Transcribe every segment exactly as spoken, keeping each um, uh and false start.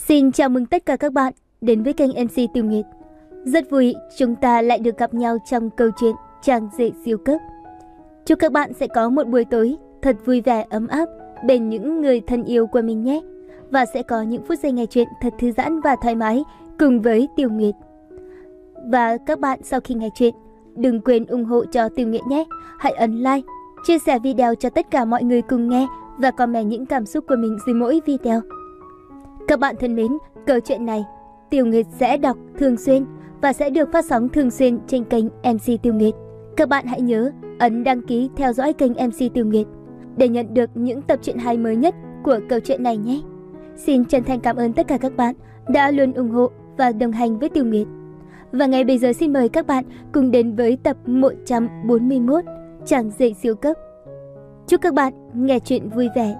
Xin chào mừng tất cả các bạn đến với kênh em xê Tiêu Nguyệt. Rất vui chúng ta lại được gặp nhau trong câu chuyện Chàng rể siêu cấp. Chúc các bạn sẽ có một buổi tối thật vui vẻ ấm áp bên những người thân yêu của mình nhé. Và sẽ có những phút giây nghe chuyện thật thư giãn và thoải mái cùng với Tiêu Nguyệt. Và các bạn sau khi nghe chuyện, đừng quên ủng hộ cho Tiêu Nguyệt nhé. Hãy ấn like, chia sẻ video cho tất cả mọi người cùng nghe và comment những cảm xúc của mình dưới mỗi video. Các bạn thân mến, câu chuyện này Tiêu Nguyệt sẽ đọc thường xuyên và sẽ được phát sóng thường xuyên trên kênh em xê Tiêu Nguyệt. Các bạn hãy nhớ ấn đăng ký theo dõi kênh em xê Tiêu Nguyệt để nhận được những tập truyện hay mới nhất của câu chuyện này nhé. Xin chân thành cảm ơn tất cả các bạn đã luôn ủng hộ và đồng hành với Tiêu Nguyệt. Và ngay bây giờ xin mời các bạn cùng đến với tập một trăm bốn mươi mốt Chàng rể siêu cấp. Chúc các bạn nghe chuyện vui vẻ.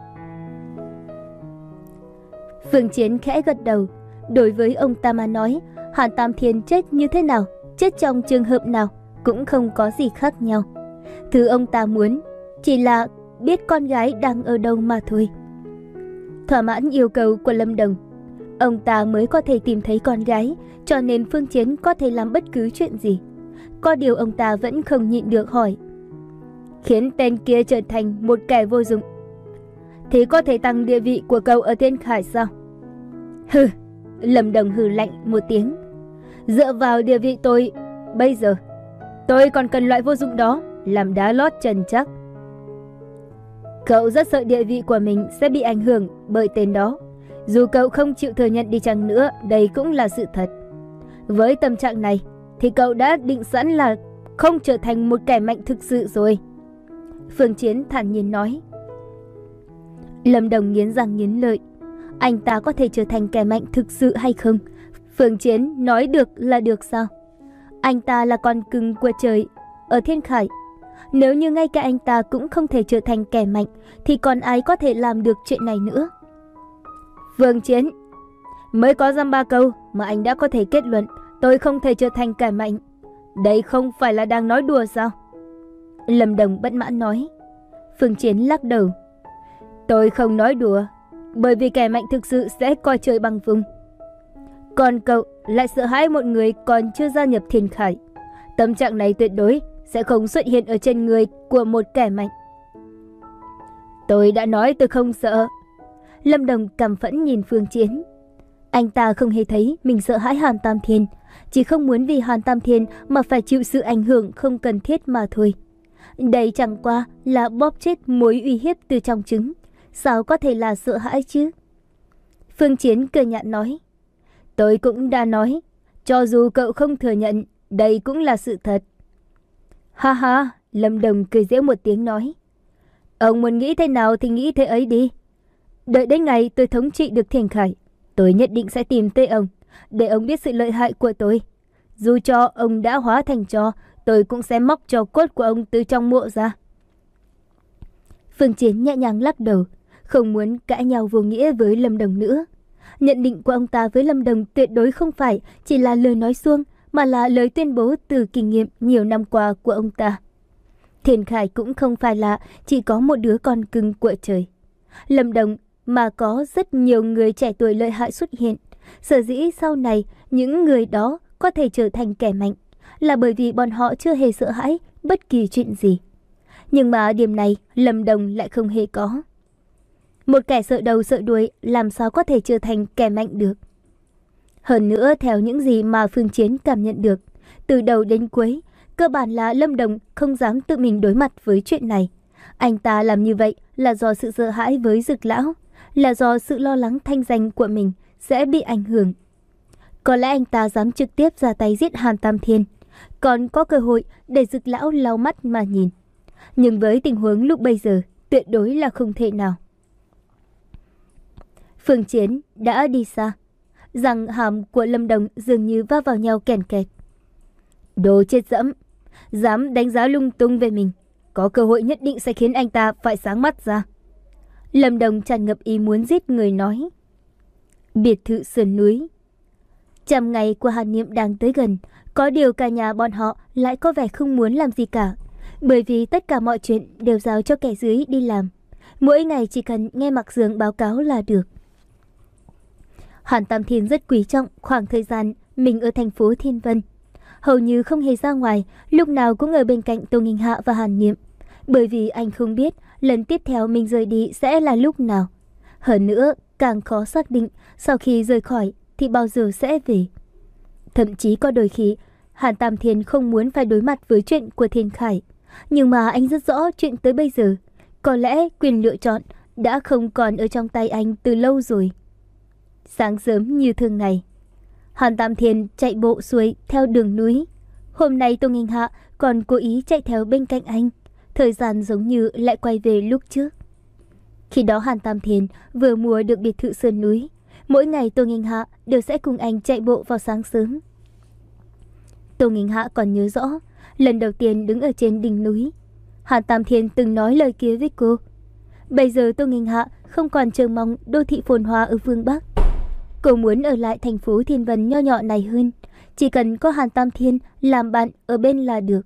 Phương Chiến khẽ gật đầu. Đối với ông ta mà nói, Hàn Tam Thiên chết như thế nào, chết trong trường hợp nào cũng không có gì khác nhau. Thứ ông ta muốn chỉ là biết con gái đang ở đâu mà thôi. Thỏa mãn yêu cầu của Lâm Đồng, ông ta mới có thể tìm thấy con gái, cho nên Phương Chiến có thể làm bất cứ chuyện gì. Có điều ông ta vẫn không nhịn được hỏi, khiến tên kia trở thành một kẻ vô dụng thì có thể tăng địa vị của cậu ở Thiên Khải sao? Hừ, Lâm Đồng hừ lạnh một tiếng. Dựa vào địa vị tôi bây giờ, tôi còn cần loại vô dụng đó làm đá lót chân chắc. Cậu rất sợ địa vị của mình sẽ bị ảnh hưởng bởi tên đó. Dù cậu không chịu thừa nhận đi chăng nữa, đây cũng là sự thật. Với tâm trạng này thì cậu đã định sẵn là không trở thành một kẻ mạnh thực sự rồi. Phương Chiến thản nhiên nói. Lâm Đồng nghiến răng nghiến lợi. Anh ta có thể trở thành kẻ mạnh thực sự hay không? Phương Chiến nói được là được sao? Anh ta là con cưng của trời ở Thiên Khải. Nếu như ngay cả anh ta cũng không thể trở thành kẻ mạnh thì còn ai có thể làm được chuyện này nữa? Phương Chiến, mới có dăm ba câu mà anh đã có thể kết luận tôi không thể trở thành kẻ mạnh. Đây không phải là đang nói đùa sao? Lâm Đồng bất mãn nói. Phương Chiến lắc đầu. Tôi không nói đùa, bởi vì kẻ mạnh thực sự sẽ coi trời bằng vung. Còn cậu lại sợ hãi một người còn chưa gia nhập Thiên Khải. Tâm trạng này tuyệt đối sẽ không xuất hiện ở trên người của một kẻ mạnh. Tôi đã nói tôi không sợ. Lâm Đồng căm phẫn nhìn Phương Chiến. Anh ta không hề thấy mình sợ hãi Hàn Tam Thiên, chỉ không muốn vì Hàn Tam Thiên mà phải chịu sự ảnh hưởng không cần thiết mà thôi. Đây chẳng qua là bóp chết mối uy hiếp từ trong trứng, sao có thể là sợ hãi chứ? Phương Chiến cười nhạt nói. Tôi cũng đã nói, cho dù cậu không thừa nhận, đây cũng là sự thật. Ha ha, Lâm Đồng cười giễu một tiếng nói. Ông muốn nghĩ thế nào thì nghĩ thế ấy đi. Đợi đến ngày tôi thống trị được Thiên Khải, tôi nhất định sẽ tìm tới ông, để ông biết sự lợi hại của tôi. Dù cho ông đã hóa thành tro, tôi cũng sẽ móc tro cốt của ông từ trong mộ ra. Phương Chiến nhẹ nhàng lắc đầu, không muốn cãi nhau vô nghĩa với Lâm Đồng nữa. Nhận định của ông ta với Lâm Đồng tuyệt đối không phải chỉ là lời nói suông, mà là lời tuyên bố từ kinh nghiệm nhiều năm qua của ông ta. Thiên Khải cũng không phải là chỉ có một đứa con cưng của trời. Lâm Đồng mà có rất nhiều người trẻ tuổi lợi hại xuất hiện. Sở dĩ sau này những người đó có thể trở thành kẻ mạnh là bởi vì bọn họ chưa hề sợ hãi bất kỳ chuyện gì. Nhưng mà điểm này Lâm Đồng lại không hề có. Một kẻ sợ đầu sợ đuôi làm sao có thể trở thành kẻ mạnh được? Hơn nữa, theo những gì mà Phương Chiến cảm nhận được, từ đầu đến cuối, cơ bản là Lâm Đồng không dám tự mình đối mặt với chuyện này. Anh ta làm như vậy là do sự sợ hãi với Dực Lão, là do sự lo lắng thanh danh của mình sẽ bị ảnh hưởng. Có lẽ anh ta dám trực tiếp ra tay giết Hàn Tam Thiên, còn có cơ hội để Dực Lão lau mắt mà nhìn. Nhưng với tình huống lúc bây giờ, tuyệt đối là không thể nào. Phương Chiến đã đi xa. Răng hàm của Lâm Đồng dường như va vào nhau kèn kẹt. Đồ chết dẫm, dám đánh giá lung tung về mình, có cơ hội nhất định sẽ khiến anh ta phải sáng mắt ra. Lâm Đồng tràn ngập ý muốn giết người nói. Biệt thự sườn núi. Trăm ngày của Hàn Niệm đang tới gần, có điều cả nhà bọn họ lại có vẻ không muốn làm gì cả, bởi vì tất cả mọi chuyện đều giao cho kẻ dưới đi làm. Mỗi ngày chỉ cần nghe Mạc Dương báo cáo là được. Hàn Tam Thiên rất quý trọng khoảng thời gian mình ở thành phố Thiên Vân. Hầu như không hề ra ngoài, lúc nào cũng ở bên cạnh Tô Nghinh Hạ và Hàn Niệm. Bởi vì anh không biết lần tiếp theo mình rời đi sẽ là lúc nào. Hơn nữa, càng khó xác định sau khi rời khỏi thì bao giờ sẽ về. Thậm chí có đôi khi, Hàn Tam Thiên không muốn phải đối mặt với chuyện của Thiên Khải. Nhưng mà anh rất rõ chuyện tới bây giờ. Có lẽ quyền lựa chọn đã không còn ở trong tay anh từ lâu rồi. Sáng sớm như thường ngày, Hàn Tam Thiên chạy bộ xuôi theo đường núi. Hôm nay Tô Nghinh Hạ còn cố ý chạy theo bên cạnh anh. Thời gian giống như lại quay về lúc trước. Khi đó Hàn Tam Thiên vừa mua được biệt thự sơn núi. Mỗi ngày Tô Nghinh Hạ đều sẽ cùng anh chạy bộ vào sáng sớm. Tô Nghinh Hạ còn nhớ rõ, lần đầu tiên đứng ở trên đỉnh núi, Hàn Tam Thiên từng nói lời kia với cô. Bây giờ Tô Nghinh Hạ không còn chờ mong đô thị phồn hoa ở phương Bắc. Cô muốn ở lại thành phố Thiên Vân nho nhỏ này hơn. Chỉ cần có Hàn Tam Thiên làm bạn ở bên là được.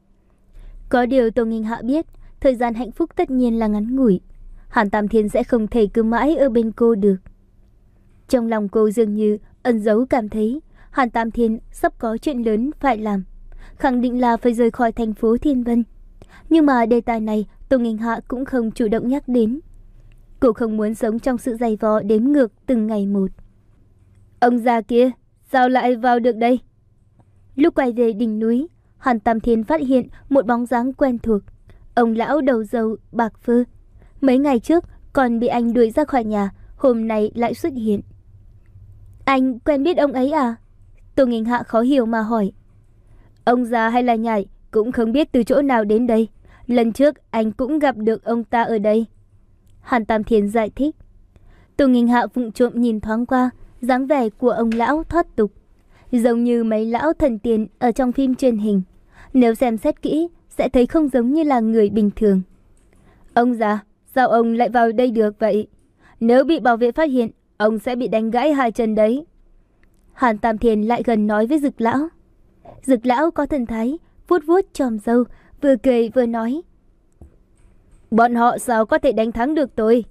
Có điều Tô Nghinh Hạ biết, thời gian hạnh phúc tất nhiên là ngắn ngủi. Hàn Tam Thiên sẽ không thể cứ mãi ở bên cô được. Trong lòng cô dường như ẩn giấu cảm thấy Hàn Tam Thiên sắp có chuyện lớn phải làm. Khẳng định là phải rời khỏi thành phố Thiên Vân. Nhưng mà đề tài này Tô Nghinh Hạ cũng không chủ động nhắc đến. Cô không muốn sống trong sự dày vò đếm ngược từng ngày một. Ông già kia, sao lại vào được đây? Lúc quay về đỉnh núi, Hàn Tam Thiên phát hiện một bóng dáng quen thuộc. Ông lão đầu râu bạc phơ. Mấy ngày trước còn bị anh đuổi ra khỏi nhà, hôm nay lại xuất hiện. Anh quen biết ông ấy à? Tô Nghinh Hạ khó hiểu mà hỏi. Ông già hay là nhảy cũng không biết từ chỗ nào đến đây. Lần trước anh cũng gặp được ông ta ở đây. Hàn Tam Thiên giải thích. Tô Nghinh Hạ vụng trộm nhìn thoáng qua, dáng vẻ của ông lão thoát tục, giống như mấy lão thần tiên ở trong phim truyền hình. Nếu xem xét kỹ sẽ thấy không giống như là người bình thường. Ông già, sao ông lại vào đây được vậy? Nếu bị bảo vệ phát hiện, ông sẽ bị đánh gãy hai chân đấy. Hàn Tam Thiên lại gần nói với Dực lão. Dực lão có thần thái vuốt vuốt chòm râu, vừa cười vừa nói. Bọn họ sao có thể đánh thắng được tôi?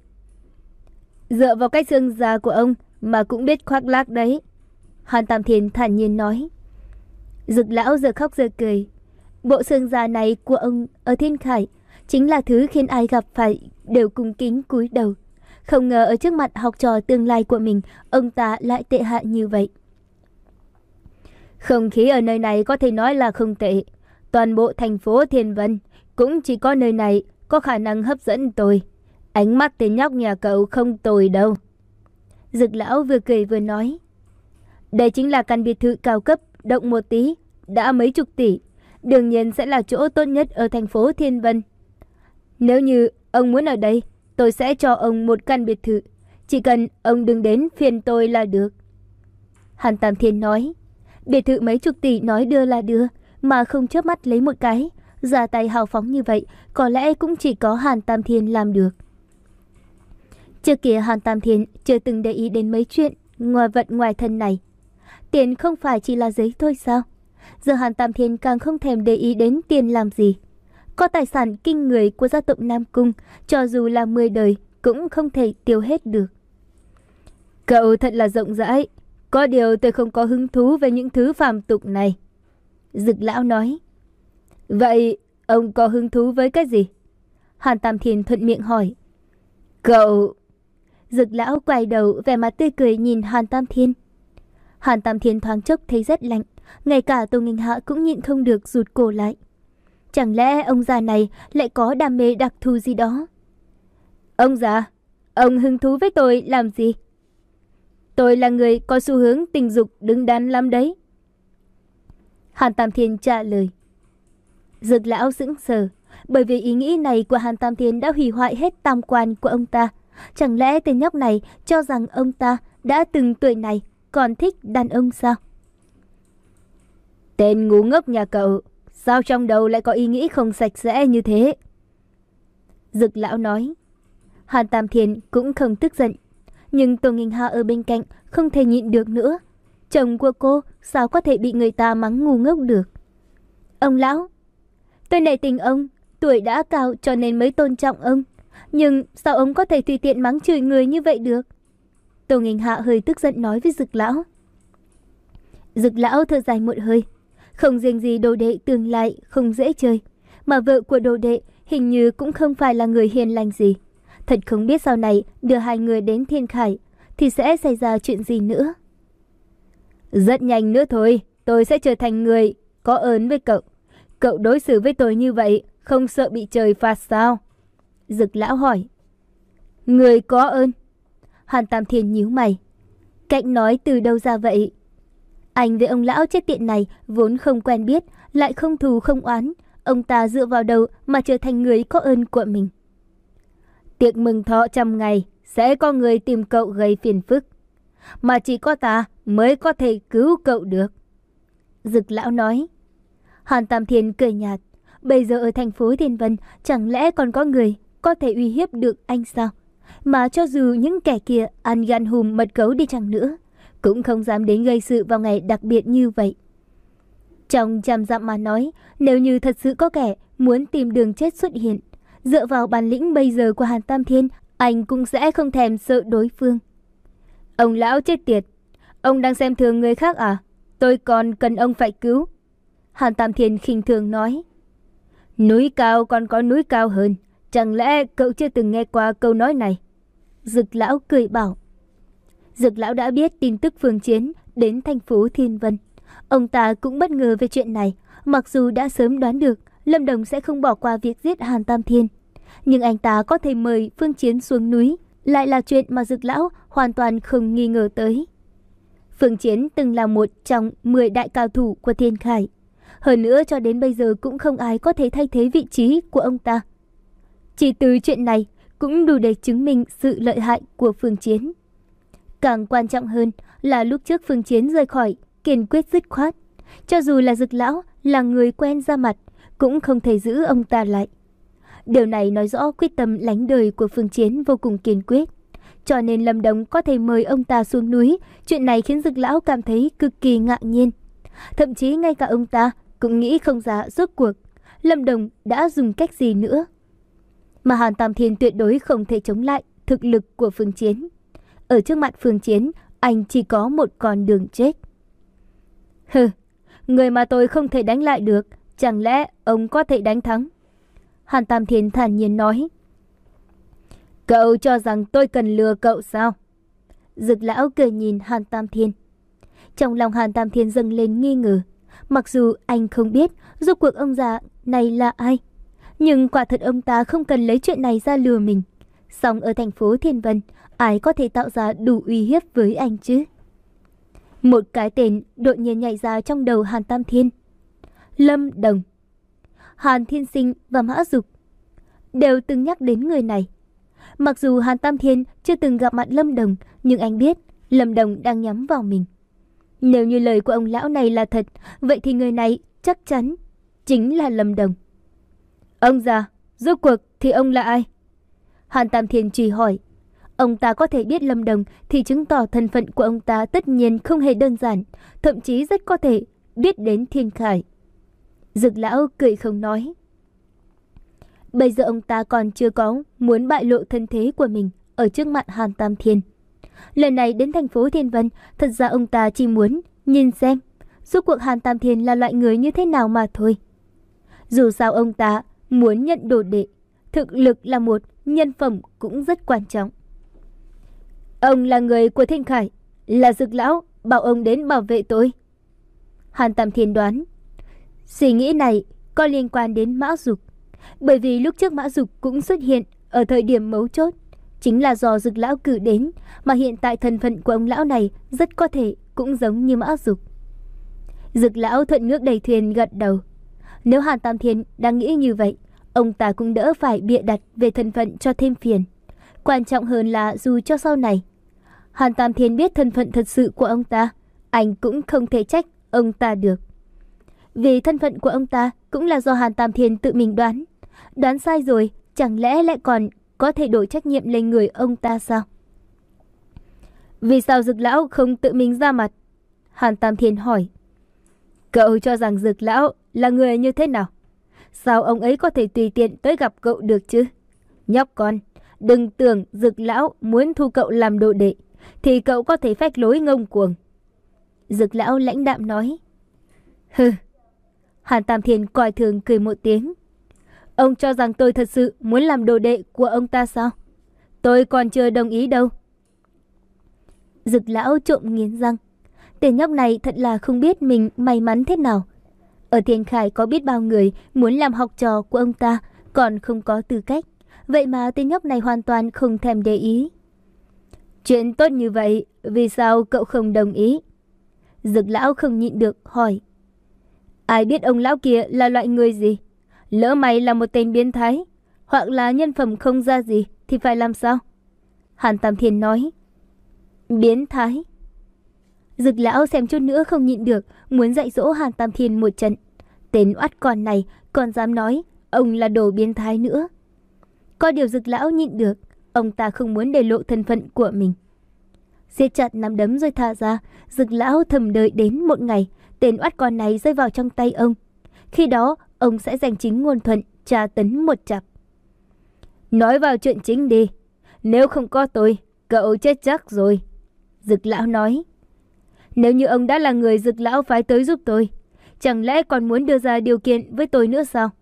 Dựa vào cái xương già của ông mà cũng biết khoác lác đấy. Hàn Tam Thiên thản nhiên nói. Dực lão giờ khóc giờ cười. Bộ xương già này của ông ở Thiên Khải chính là thứ khiến ai gặp phải đều cung kính cúi đầu. Không ngờ ở trước mặt học trò tương lai của mình, ông ta lại tệ hại như vậy. Không khí ở nơi này có thể nói là không tệ. Toàn bộ thành phố Thiên Vân cũng chỉ có nơi này có khả năng hấp dẫn tôi. Ánh mắt tên nhóc nhà cậu không tồi đâu. Dực lão vừa cười vừa nói. Đây chính là căn biệt thự cao cấp, động một tí đã mấy chục tỷ. Đương nhiên sẽ là chỗ tốt nhất ở thành phố Thiên Vân. Nếu như ông muốn ở đây, tôi sẽ cho ông một căn biệt thự. Chỉ cần ông đừng đến phiền tôi là được. Hàn Tam Thiên nói. Biệt thự mấy chục tỷ nói đưa là đưa, mà không chớp mắt lấy một cái. Ra tay hào phóng như vậy, có lẽ cũng chỉ có Hàn Tam Thiên làm được. Trước kia Hàn Tam Thiên chưa từng để ý đến mấy chuyện ngoài vật ngoài thân này. Tiền không phải chỉ là giấy thôi sao? Giờ Hàn Tam Thiên càng không thèm để ý đến tiền làm gì. Có tài sản kinh người của gia tộc Nam Cung, cho dù là mười đời cũng không thể tiêu hết được. Cậu thật là rộng rãi. Có điều tôi không có hứng thú về những thứ phàm tục này. Dực lão nói. Vậy ông có hứng thú với cái gì? Hàn Tam Thiên thuận miệng hỏi. Cậu... Dực lão quay đầu vẻ mặt tươi cười nhìn Hàn Tam Thiên. Hàn Tam Thiên thoáng chốc thấy rất lạnh. Ngay cả Tô Nghinh Hạ cũng nhịn không được rụt cổ lại. Chẳng lẽ ông già này lại có đam mê đặc thù gì đó? Ông già, ông hứng thú với tôi làm gì? Tôi là người có xu hướng tình dục đứng đắn lắm đấy. Hàn Tam Thiên trả lời. Dực lão sững sờ, bởi vì ý nghĩ này của Hàn Tam Thiên đã hủy hoại hết tam quan của ông ta. Chẳng lẽ tên nhóc này cho rằng ông ta đã từng tuổi này còn thích đàn ông sao? Tên ngu ngốc nhà cậu, sao trong đầu lại có ý nghĩ không sạch sẽ như thế? Dực lão nói. Hàn Tam Thiên cũng không tức giận, nhưng Tô Nghinh Hạ ở bên cạnh không thể nhịn được nữa. Chồng của cô sao có thể bị người ta mắng ngu ngốc được? Ông lão, tôi nể tình ông, tuổi đã cao cho nên mới tôn trọng ông. Nhưng sao ông có thể tùy tiện mắng chửi người như vậy được? Tô Nghênh Hạ hơi tức giận nói với Dực lão. Dực lão thở dài một hơi. Không riêng gì đồ đệ tương lai không dễ chơi, mà vợ của đồ đệ hình như cũng không phải là người hiền lành gì. Thật không biết sau này đưa hai người đến Thiên Khải thì sẽ xảy ra chuyện gì nữa. Rất nhanh nữa thôi, tôi sẽ trở thành người có ơn với cậu. Cậu đối xử với tôi như vậy, không sợ bị trời phạt sao? Dực lão hỏi. Người có ơn? Hàn Tam Thiên nhíu mày. Cạnh nói từ đâu ra vậy? Anh với ông lão chết tiện này vốn không quen biết, lại không thù không oán. Ông ta dựa vào đâu mà trở thành người có ơn của mình? Tiệc mừng thọ trăm ngày, sẽ có người tìm cậu gây phiền phức, mà chỉ có ta mới có thể cứu cậu được. Dực lão nói. Hàn Tam Thiên cười nhạt. Bây giờ ở thành phố Thiên Vân chẳng lẽ còn có người có thể uy hiếp được anh sao? Mà cho dù những kẻ kia ăn gan hùm mật gấu đi chăng nữa, cũng không dám đến gây sự vào ngày đặc biệt như vậy. Trong trăm dặm mà nói, nếu như thật sự có kẻ muốn tìm đường chết xuất hiện, dựa vào bản lĩnh bây giờ của Hàn Tam Thiên, anh cũng sẽ không thèm sợ đối phương. Ông lão chết tiệt, ông đang xem thường người khác à? Tôi còn cần ông phải cứu. Hàn Tam Thiên khinh thường nói. Núi cao còn có núi cao hơn, chẳng lẽ cậu chưa từng nghe qua câu nói này? Dực lão cười bảo. Dực lão đã biết tin tức Phương Chiến đến thành phố Thiên Vân. Ông ta cũng bất ngờ về chuyện này, mặc dù đã sớm đoán được Lâm Đồng sẽ không bỏ qua việc giết Hàn Tam Thiên. Nhưng anh ta có thể mời Phương Chiến xuống núi, lại là chuyện mà Dực lão hoàn toàn không nghi ngờ tới. Phương Chiến từng là một trong mười đại cao thủ của Thiên Khải. Hơn nữa cho đến bây giờ cũng không ai có thể thay thế vị trí của ông ta. Chỉ từ chuyện này cũng đủ để chứng minh sự lợi hại của Phương Chiến. Càng quan trọng hơn là lúc trước Phương Chiến rời khỏi kiên quyết dứt khoát. Cho dù là Dực lão là người quen ra mặt, cũng không thể giữ ông ta lại. Điều này nói rõ quyết tâm lánh đời của Phương Chiến vô cùng kiên quyết. Cho nên Lâm Đồng có thể mời ông ta xuống núi, chuyện này khiến Dực lão cảm thấy cực kỳ ngạc nhiên. Thậm chí ngay cả ông ta cũng nghĩ không ra rốt cuộc Lâm Đồng đã dùng cách gì nữa. Mà Hàn Tam Thiên tuyệt đối không thể chống lại thực lực của Phương Chiến. Ở trước mặt Phương Chiến, anh chỉ có một con đường chết. Hừ, người mà tôi không thể đánh lại được, chẳng lẽ ông có thể đánh thắng? Hàn Tam Thiên thản nhiên nói. Cậu cho rằng tôi cần lừa cậu sao? Dực lão cười nhìn Hàn Tam Thiên. Trong lòng Hàn Tam Thiên dâng lên nghi ngờ. Mặc dù anh không biết rốt cuộc ông già này là ai, nhưng quả thật ông ta không cần lấy chuyện này ra lừa mình. Song ở thành phố Thiên Vân, ai có thể tạo ra đủ uy hiếp với anh chứ? Một cái tên đột nhiên nhảy ra trong đầu Hàn Tam Thiên. Lâm Đồng. Hàn Thiên Sinh và Mã Dục đều từng nhắc đến người này. Mặc dù Hàn Tam Thiên chưa từng gặp mặt Lâm Đồng, nhưng anh biết Lâm Đồng đang nhắm vào mình. Nếu như lời của ông lão này là thật, vậy thì người này chắc chắn chính là Lâm Đồng. Ông già, rốt cuộc thì ông là ai? Hàn Tam Thiên truy hỏi. Ông ta có thể biết Lâm Đồng thì chứng tỏ thân phận của ông ta tất nhiên không hề đơn giản, thậm chí rất có thể biết đến Thiên Khải. Dực lão cười không nói. Bây giờ ông ta còn chưa có muốn bại lộ thân thế của mình ở trước mặt Hàn Tam Thiên. Lần này đến thành phố Thiên Vân, thật ra ông ta chỉ muốn nhìn xem rốt cuộc Hàn Tam Thiên là loại người như thế nào mà thôi. Dù sao ông ta muốn nhận đồ đệ, thực lực là một, nhân phẩm cũng rất quan trọng. Ông là người của Thiên Khải, là Dực lão bảo ông đến bảo vệ tôi. Hàn Tam Thiên đoán. Suy nghĩ này có liên quan đến Mã Dục, bởi vì lúc trước Mã Dục cũng xuất hiện ở thời điểm mấu chốt, chính là do Dực lão cử đến, mà hiện tại thân phận của ông lão này rất có thể cũng giống như Mã Dục. Dực lão thuận nước đầy thuyền gật đầu. Nếu Hàn Tam Thiên đang nghĩ như vậy, ông ta cũng đỡ phải bịa đặt về thân phận cho thêm phiền. Quan trọng hơn là dù cho sau này Hàn Tam Thiên biết thân phận thật sự của ông ta, anh cũng không thể trách ông ta được. Vì thân phận của ông ta cũng là do Hàn Tam Thiên tự mình đoán. Đoán sai rồi, chẳng lẽ lại còn có thể đổ trách nhiệm lên người ông ta sao? Vì sao Dực lão không tự mình ra mặt? Hàn Tam Thiên hỏi. Cậu cho rằng Dực lão là người như thế nào? Sao ông ấy có thể tùy tiện tới gặp cậu được chứ? Nhóc con, đừng tưởng Dực lão muốn thu cậu làm đồ đệ, thì cậu có thể phách lối ngông cuồng. Dực lão lãnh đạm nói. Hừ. Hàn Tam Thiên coi thường cười một tiếng. Ông cho rằng tôi thật sự muốn làm đồ đệ của ông ta sao? Tôi còn chưa đồng ý đâu. Dực lão trộm nghiến răng. Tên nhóc này thật là không biết mình may mắn thế nào. Ở Thiên Khải có biết bao người muốn làm học trò của ông ta, còn không có tư cách. Vậy mà tên nhóc này hoàn toàn không thèm để ý. Chuyện tốt như vậy, vì sao cậu không đồng ý? Dực lão không nhịn được hỏi. Ai biết ông lão kia là loại người gì? Lỡ mày là một tên biến thái, hoặc là nhân phẩm không ra gì, thì phải làm sao? Hàn Tam Thiên nói. Biến thái? Dực lão xem chút nữa không nhịn được, muốn dạy dỗ Hàn Tam Thiên một trận. Tên oắt con này còn dám nói ông là đồ biến thái nữa. Có điều Dực lão nhịn được, ông ta không muốn để lộ thân phận của mình. Siết chặt nắm đấm rồi thả ra, Dực lão thầm đợi đến một ngày tên oắt con này rơi vào trong tay ông. Khi đó ông sẽ giành chính ngôn thuận, tra tấn một chặp. Nói vào chuyện chính đi. Nếu không có tôi, cậu chết chắc rồi. Dực lão nói. Nếu như ông đã là người Dực lão phái tới giúp tôi, chẳng lẽ còn muốn đưa ra điều kiện với tôi nữa sao?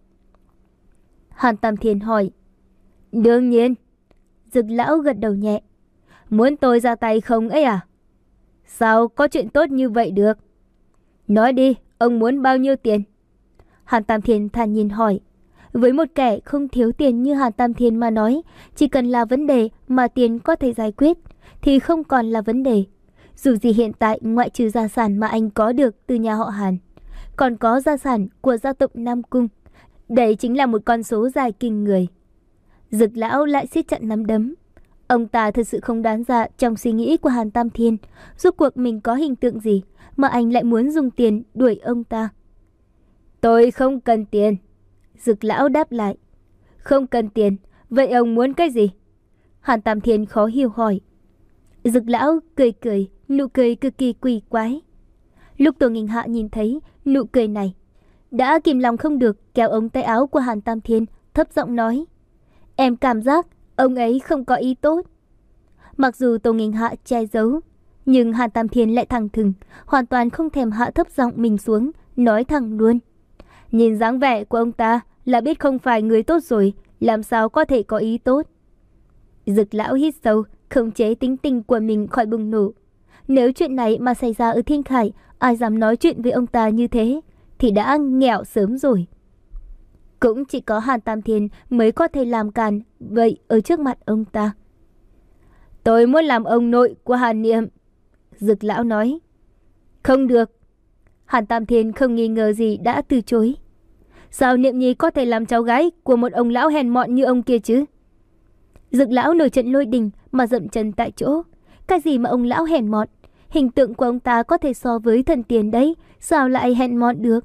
Hàn Tam Thiên hỏi. Đương nhiên. Dực lão gật đầu nhẹ. Muốn tôi ra tay không ấy à? Sao có chuyện tốt như vậy được? Nói đi, ông muốn bao nhiêu tiền? Hàn Tam Thiên thản nhiên hỏi. Với một kẻ không thiếu tiền như Hàn Tam Thiên mà nói, chỉ cần là vấn đề mà tiền có thể giải quyết, thì không còn là vấn đề. Dù gì hiện tại ngoại trừ gia sản mà anh có được từ nhà họ Hàn, còn có gia sản của gia tộc Nam Cung. Đấy chính là một con số dài kinh người. Dực lão lại siết chặt nắm đấm. Ông ta thật sự không đoán ra trong suy nghĩ của Hàn Tam Thiên, rốt cuộc mình có hình tượng gì mà anh lại muốn dùng tiền đuổi ông ta. Tôi không cần tiền. Dực lão đáp lại. Không cần tiền, vậy ông muốn cái gì? Hàn Tam Thiên khó hiểu hỏi. Dực lão cười cười, nụ cười cực kỳ quỷ quái. Lúc Tô Nghinh Hạ nhìn thấy nụ cười này, đã kìm lòng không được kéo ống tay áo của Hàn Tam Thiên, thấp giọng nói. Em cảm giác ông ấy không có ý tốt. Mặc dù Tô Nghinh Hạ che giấu, nhưng Hàn Tam Thiên lại thẳng thừng, hoàn toàn không thèm hạ thấp giọng mình xuống, nói thẳng luôn. Nhìn dáng vẻ của ông ta là biết không phải người tốt rồi, làm sao có thể có ý tốt. Dực lão hít sâu, khống chế tính tình của mình khỏi bùng nổ. Nếu chuyện này mà xảy ra ở Thiên Khải, ai dám nói chuyện với ông ta như thế, thì đã nghèo sớm rồi. Cũng chỉ có Hàn Tam Thiên mới có thể làm càn vậy ở trước mặt ông ta. Tôi muốn làm ông nội của Hàn Niệm. Dực lão nói. Không được. Hàn Tam Thiên không nghi ngờ gì đã từ chối. Sao Niệm Nhi có thể làm cháu gái của một ông lão hèn mọn như ông kia chứ? Dực lão nổi trận lôi đình mà dậm chân tại chỗ. Cái gì mà ông lão hèn mọn? Hình tượng của ông ta có thể so với thần tiền đấy, sao lại hèn mọn được?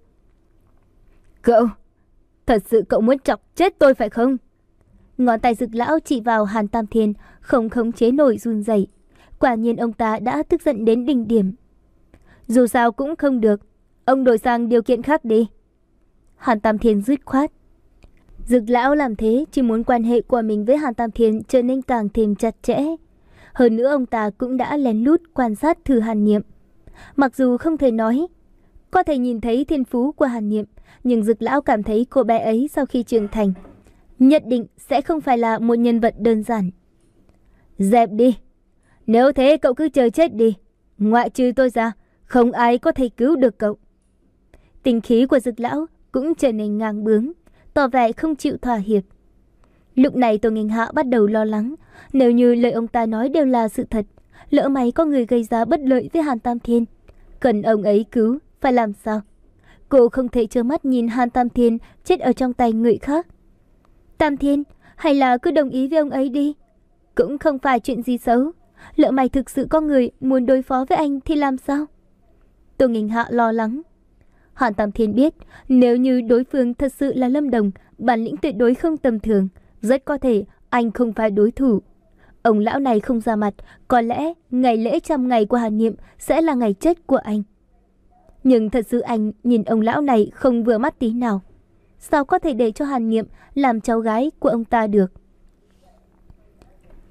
Cậu, thật sự cậu muốn chọc chết tôi phải không? Ngón tay Dực lão chỉ vào Hàn Tam Thiên, không khống chế nổi run rẩy. Quả nhiên ông ta đã tức giận đến đỉnh điểm. Dù sao cũng không được, ông đổi sang điều kiện khác đi. Hàn Tam Thiên dứt khoát. Dực lão làm thế chỉ muốn quan hệ của mình với Hàn Tam Thiên trở nên càng thêm chặt chẽ. Hơn nữa ông ta cũng đã lén lút quan sát thử Hàn Niệm. Mặc dù không thể nói, có thể nhìn thấy thiên phú của Hàn Niệm, nhưng Dực lão cảm thấy cô bé ấy sau khi trưởng thành, nhất định sẽ không phải là một nhân vật đơn giản. Dẹp đi. Nếu thế cậu cứ chờ chết đi. Ngoại trừ tôi ra, không ai có thể cứu được cậu. Tình khí của Dực lão cũng trở nên ngang bướng, tỏ vẻ không chịu thỏa hiệp. Lúc này Tô Nghinh Hạ bắt đầu lo lắng. Nếu như lời ông ta nói đều là sự thật, lỡ may có người gây ra bất lợi với Hàn Tam Thiên, cần ông ấy cứu, phải làm sao? Cô không thể trơ mắt nhìn Hàn Tam Thiên chết ở trong tay người khác. Tam Thiên, hay là cứ đồng ý với ông ấy đi. Cũng không phải chuyện gì xấu. Lỡ may thực sự có người muốn đối phó với anh thì làm sao? Tô Nghinh Hạ lo lắng. Hàn Tam Thiên biết, nếu như đối phương thật sự là Lâm Đồng, bản lĩnh tuyệt đối không tầm thường, rất có thể anh không phải đối thủ. Ông lão này không ra mặt, có lẽ ngày lễ trăm ngày của Hàn Niệm sẽ là ngày chết của anh. Nhưng thật sự anh nhìn ông lão này không vừa mắt tí nào. Sao có thể để cho Hàn Niệm làm cháu gái của ông ta được?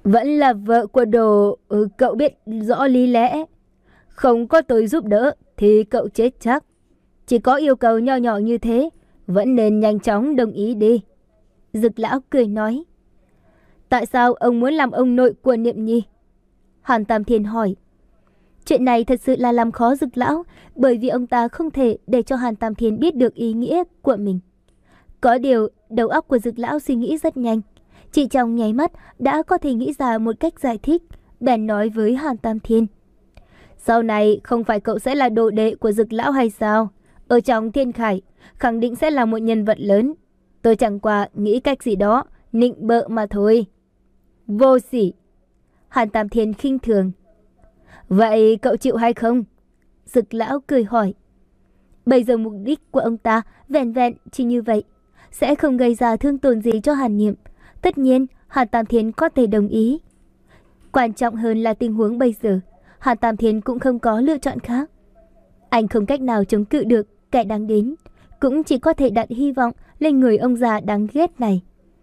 Vẫn là vợ của đồ, ừ, cậu biết rõ lý lẽ. Không có tôi giúp đỡ thì cậu chết chắc. Chỉ có yêu cầu nho nhỏ như thế, vẫn nên nhanh chóng đồng ý đi. Dực lão cười nói. Tại sao ông muốn làm ông nội của Niệm Nhi? Hàn Tam Thiên hỏi. Chuyện này thật sự là làm khó Dực lão, bởi vì ông ta không thể để cho Hàn Tam Thiên biết được ý nghĩa của mình. Có điều, đầu óc của Dực lão suy nghĩ rất nhanh. Chỉ trong nháy mắt đã có thể nghĩ ra một cách giải thích, bèn nói với Hàn Tam Thiên. Sau này không phải cậu sẽ là đồ đệ của Dực lão hay sao? Ở trong Thiên Khải, khẳng định sẽ là một nhân vật lớn. Tôi chẳng qua nghĩ cách gì đó, nịnh bợ mà thôi. Vô sỉ. Hàn Tam Thiên khinh thường. Vậy cậu chịu hay không? Dực lão cười hỏi. Bây giờ mục đích của ông ta vẹn vẹn chỉ như vậy, sẽ không gây ra thương tổn gì cho Hàn Niệm. Tất nhiên, Hàn Tam Thiên có thể đồng ý. Quan trọng hơn là tình huống bây giờ, Hàn Tam Thiên cũng không có lựa chọn khác. Anh không cách nào chống cự được kẻ đáng đến, cũng chỉ có thể đặt hy vọng lên người ông già đáng ghét này.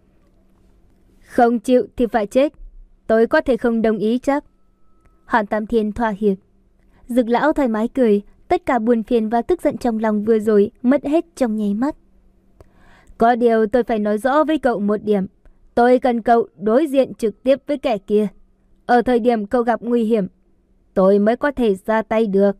Không chịu thì phải chết. Tôi có thể không đồng ý chắc. Hàn Tam Thiên thỏa hiệp. Dực lão thoải mái cười, tất cả buồn phiền và tức giận trong lòng vừa rồi mất hết trong nháy mắt. Có điều tôi phải nói rõ với cậu một điểm. Tôi cần cậu đối diện trực tiếp với kẻ kia. Ở thời điểm cậu gặp nguy hiểm, tôi mới có thể ra tay được.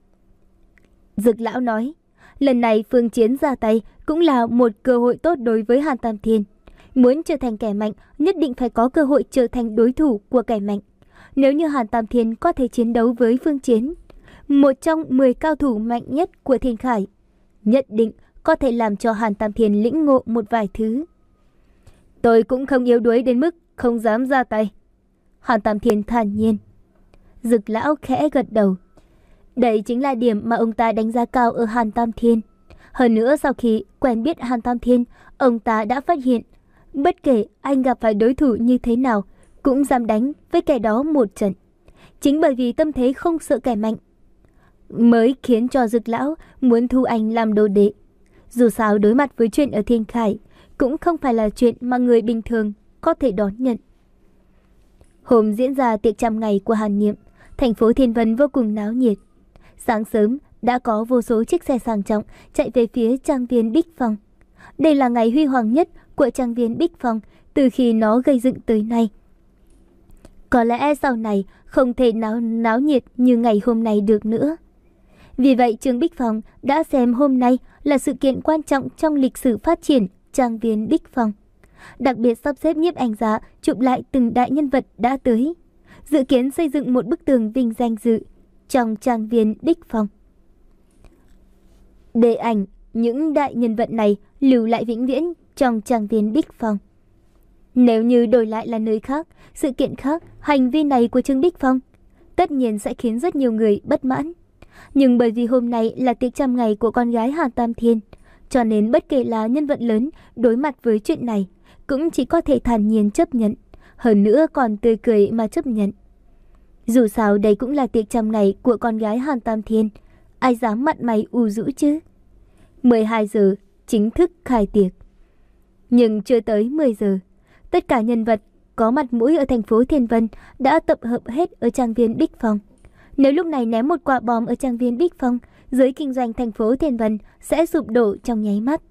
Dực lão nói, lần này Phương Chiến ra tay cũng là một cơ hội tốt đối với Hàn Tam Thiên. Muốn trở thành kẻ mạnh, nhất định phải có cơ hội trở thành đối thủ của kẻ mạnh. Nếu như Hàn Tam Thiên có thể chiến đấu với Phương Chiến, một trong mười cao thủ mạnh nhất của Thiên Khải, nhất định có thể làm cho Hàn Tam Thiên lĩnh ngộ một vài thứ. Tôi cũng không yếu đuối đến mức không dám ra tay. Hàn Tam Thiên thản nhiên. Dực lão khẽ gật đầu. Đây chính là điểm mà ông ta đánh giá cao ở Hàn Tam Thiên. Hơn nữa sau khi quen biết Hàn Tam Thiên, ông ta đã phát hiện, bất kể anh gặp phải đối thủ như thế nào, cũng dám đánh với kẻ đó một trận. Chính bởi vì tâm thế không sợ kẻ mạnh, mới khiến cho Dực lão muốn thu anh làm đồ đệ. Dù sao đối mặt với chuyện ở Thiên Khải, cũng không phải là chuyện mà người bình thường có thể đón nhận. Hôm diễn ra tiệc trăm ngày của Hàn Niệm, thành phố Thiên Vân vô cùng náo nhiệt. Sáng sớm đã có vô số chiếc xe sang trọng chạy về phía trang viên Bích Phong. Đây là ngày huy hoàng nhất của trang viên Bích Phong từ khi nó gây dựng tới nay. Có lẽ sau này không thể náo, náo nhiệt như ngày hôm nay được nữa. Vì vậy Trương Bích Phong đã xem hôm nay là sự kiện quan trọng trong lịch sử phát triển trang viên Bích Phong. Đặc biệt sắp xếp nhiếp ảnh gia chụp lại từng đại nhân vật đã tới, dự kiến xây dựng một bức tường vinh danh dự trong trang viên Bích Phong. Để ảnh những đại nhân vật này lưu lại vĩnh viễn trong trang viên Bích Phong. Nếu như đổi lại là nơi khác, sự kiện khác, hành vi này của Trương Bích Phong tất nhiên sẽ khiến rất nhiều người bất mãn. Nhưng bởi vì hôm nay là tiệc trăm ngày của con gái Hàn Tam Thiên, cho nên bất kể là nhân vật lớn đối mặt với chuyện này cũng chỉ có thể thản nhiên chấp nhận, hơn nữa còn tươi cười mà chấp nhận. Dù sao đây cũng là tiệc trăm ngày của con gái Hàn Tam Thiên, ai dám mặt mày u rũ chứ. mười hai giờ chính thức khai tiệc. Nhưng chưa tới mười giờ, tất cả nhân vật có mặt mũi ở thành phố Thiên Vân đã tập hợp hết ở trang viên Bích Phong. Nếu lúc này ném một quả bom ở trang viên Bích Phong, giới kinh doanh thành phố Thiên Vân sẽ sụp đổ trong nháy mắt.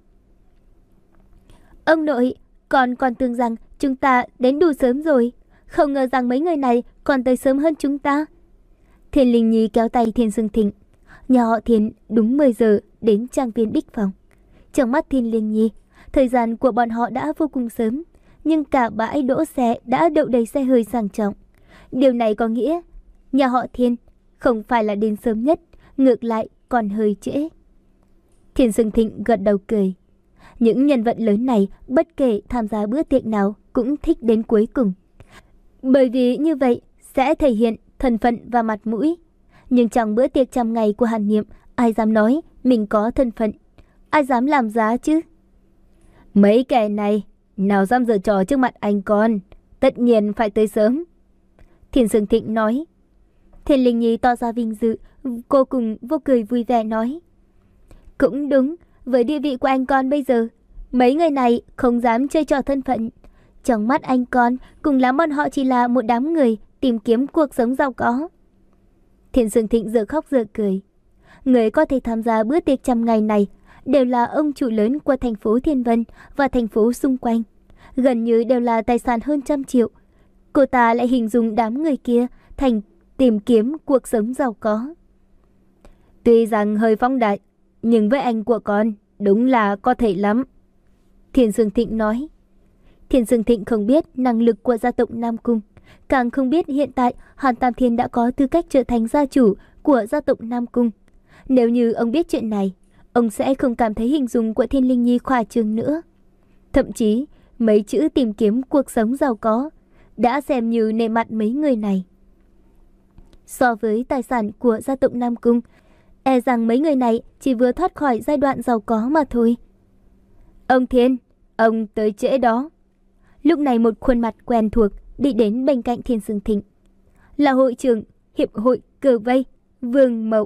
Ông nội, con còn tưởng rằng chúng ta đến đủ sớm rồi, không ngờ rằng mấy người này còn tới sớm hơn chúng ta. Thiên Linh Nhi kéo tay Thiên Dương Thịnh. Nhà họ Thiên đúng mười giờ đến trang viên Bích Phong. Trong mắt Thiên Linh Nhi, thời gian của bọn họ đã vô cùng sớm, nhưng cả bãi đỗ xe đã đậu đầy xe hơi sang trọng. Điều này có nghĩa nhà họ Thiên không phải là đến sớm nhất, ngược lại còn hơi trễ. Thiên Dương Thịnh gật đầu cười. Những nhân vật lớn này bất kể tham gia bữa tiệc nào cũng thích đến cuối cùng, bởi vì như vậy sẽ thể hiện thân phận và mặt mũi. Nhưng trong bữa tiệc trăm ngày của Hàn Niệm, ai dám nói mình có thân phận, ai dám làm giá chứ? Mấy kẻ này nào dám giở trò trước mặt anh con, tất nhiên phải tới sớm. Thiên Dương Thịnh nói. Thiên Linh Nhi tỏ ra vinh dự, cô cùng vô cười vui vẻ nói. Cũng đúng, với địa vị của anh con bây giờ, mấy người này không dám chơi trò thân phận. Trong mắt anh con, cùng lắm bọn họ chỉ là một đám người tìm kiếm cuộc sống giàu có. Thiên Sương Thịnh giờ khóc giờ cười. Người có thể tham gia bữa tiệc trăm ngày này đều là ông chủ lớn của thành phố Thiên Vân và thành phố xung quanh. Gần như đều là tài sản hơn trăm triệu. Cô ta lại hình dung đám người kia thành tìm kiếm cuộc sống giàu có. Tuy rằng hơi phóng đại, nhưng với anh của con, đúng là có thể lắm. Thiên Sương Thịnh nói. Thiên Sương Thịnh không biết năng lực của gia tộc Nam Cung, càng không biết hiện tại Hàn Tam Thiên đã có tư cách trở thành gia chủ của gia tộc Nam Cung. Nếu như ông biết chuyện này, ông sẽ không cảm thấy hình dung của Thiên Linh Nhi khoa trương nữa. Thậm chí, mấy chữ tìm kiếm cuộc sống giàu có đã xem như nề mặt mấy người này. So với tài sản của gia tộc Nam Cung, e rằng mấy người này chỉ vừa thoát khỏi giai đoạn giàu có mà thôi. Ông Thiên, ông tới trễ đó. Lúc này một khuôn mặt quen thuộc đi đến bên cạnh Thiên Sương Thịnh. Là hội trưởng Hiệp hội Cờ Vây, Vương Mậu.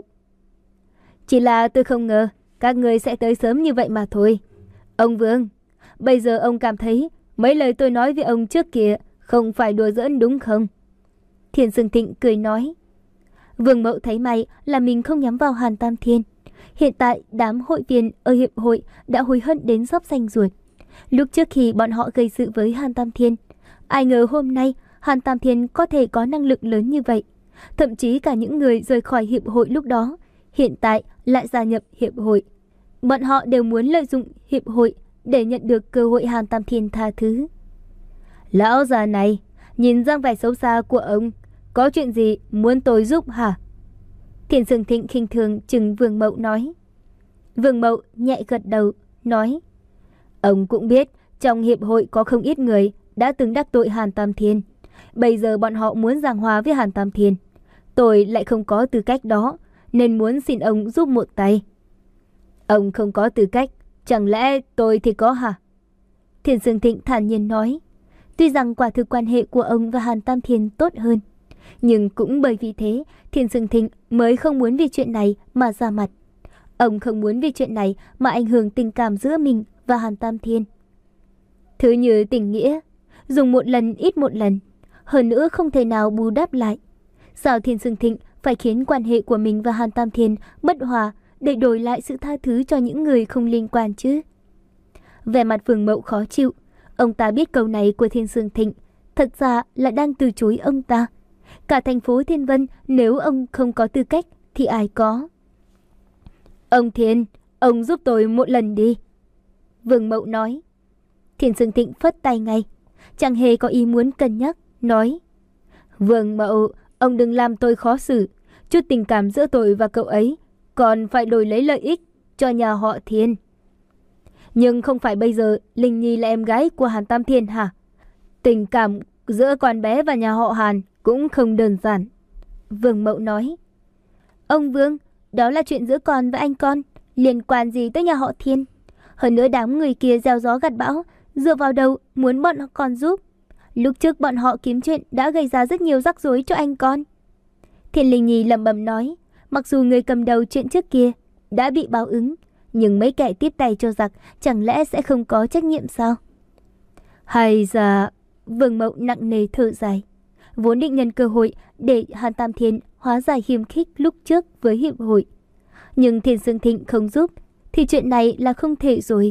Chỉ là tôi không ngờ các người sẽ tới sớm như vậy mà thôi. Ông Vương, bây giờ ông cảm thấy mấy lời tôi nói với ông trước kia không phải đùa giỡn đúng không? Thiên Sương Thịnh cười nói. Vương Mậu thấy may là mình không nhắm vào Hàn Tam Thiên. Hiện tại đám hội viên ở hiệp hội đã hối hận đến sắp xanh ruột. Lúc trước khi bọn họ gây sự với Hàn Tam Thiên, ai ngờ hôm nay Hàn Tam Thiên có thể có năng lực lớn như vậy. Thậm chí cả những người rời khỏi hiệp hội lúc đó, hiện tại lại gia nhập hiệp hội. Bọn họ đều muốn lợi dụng hiệp hội để nhận được cơ hội Hàn Tam Thiên tha thứ. Lão già này, nhìn dáng vẻ xấu xa của ông, có chuyện gì muốn tôi giúp hả? Thiên Sương Thịnh khinh thường chừng Vương Mậu nói. Vương Mậu nhẹ gật đầu, nói. Ông cũng biết trong hiệp hội có không ít người đã từng đắc tội Hàn Tam Thiên. Bây giờ bọn họ muốn giảng hòa với Hàn Tam Thiên. Tôi lại không có tư cách đó, nên muốn xin ông giúp một tay. Ông không có tư cách, chẳng lẽ tôi thì có hả? Thiên Sương Thịnh thản nhiên nói. Tuy rằng quả thực quan hệ của ông và Hàn Tam Thiên tốt hơn, nhưng cũng bởi vì thế Thiên Sương Thịnh mới không muốn vì chuyện này mà ra mặt. Ông không muốn vì chuyện này mà ảnh hưởng tình cảm giữa mình và Hàn Tam Thiên. Thứ như tình nghĩa, dùng một lần ít một lần, hơn nữa không thể nào bù đắp lại. Sao Thiên Sương Thịnh phải khiến quan hệ của mình và Hàn Tam Thiên bất hòa để đổi lại sự tha thứ cho những người không liên quan chứ? Vẻ mặt Vương Mậu khó chịu. Ông ta biết câu này của Thiên Sương Thịnh thật ra là đang từ chối ông ta. Cả thành phố Thiên Vân, nếu ông không có tư cách thì ai có? Ông Thiên, ông giúp tôi một lần đi. Vương Mậu nói. Thiên Sương Thịnh phất tay ngay, chẳng hề có ý muốn cân nhắc, nói. Vương Mậu, ông đừng làm tôi khó xử. Chút tình cảm giữa tôi và cậu ấy còn phải đổi lấy lợi ích cho nhà họ Thiên. Nhưng không phải bây giờ Linh Nhi là em gái của Hàn Tam Thiên hả? Tình cảm giữa con bé và nhà họ Hàn cũng không đơn giản. Vương Mậu nói. Ông Vương, đó là chuyện giữa con và anh con, liên quan gì tới nhà họ Thiên? Hơn nữa đám người kia gieo gió gặt bão, dựa vào đâu muốn bọn con giúp? Lúc trước bọn họ kiếm chuyện đã gây ra rất nhiều rắc rối cho anh con. Thiên Linh Nhi lẩm bẩm nói. Mặc dù người cầm đầu chuyện trước kia đã bị báo ứng, nhưng mấy kẻ tiếp tay cho giặc chẳng lẽ sẽ không có trách nhiệm sao? Hay là... Vương Mậu nặng nề thở dài. Vốn định nhân cơ hội để Hàn Tam Thiên hóa giải hiềm khích lúc trước với hiệp hội, nhưng Thiên Sương Thịnh không giúp thì chuyện này là không thể rồi.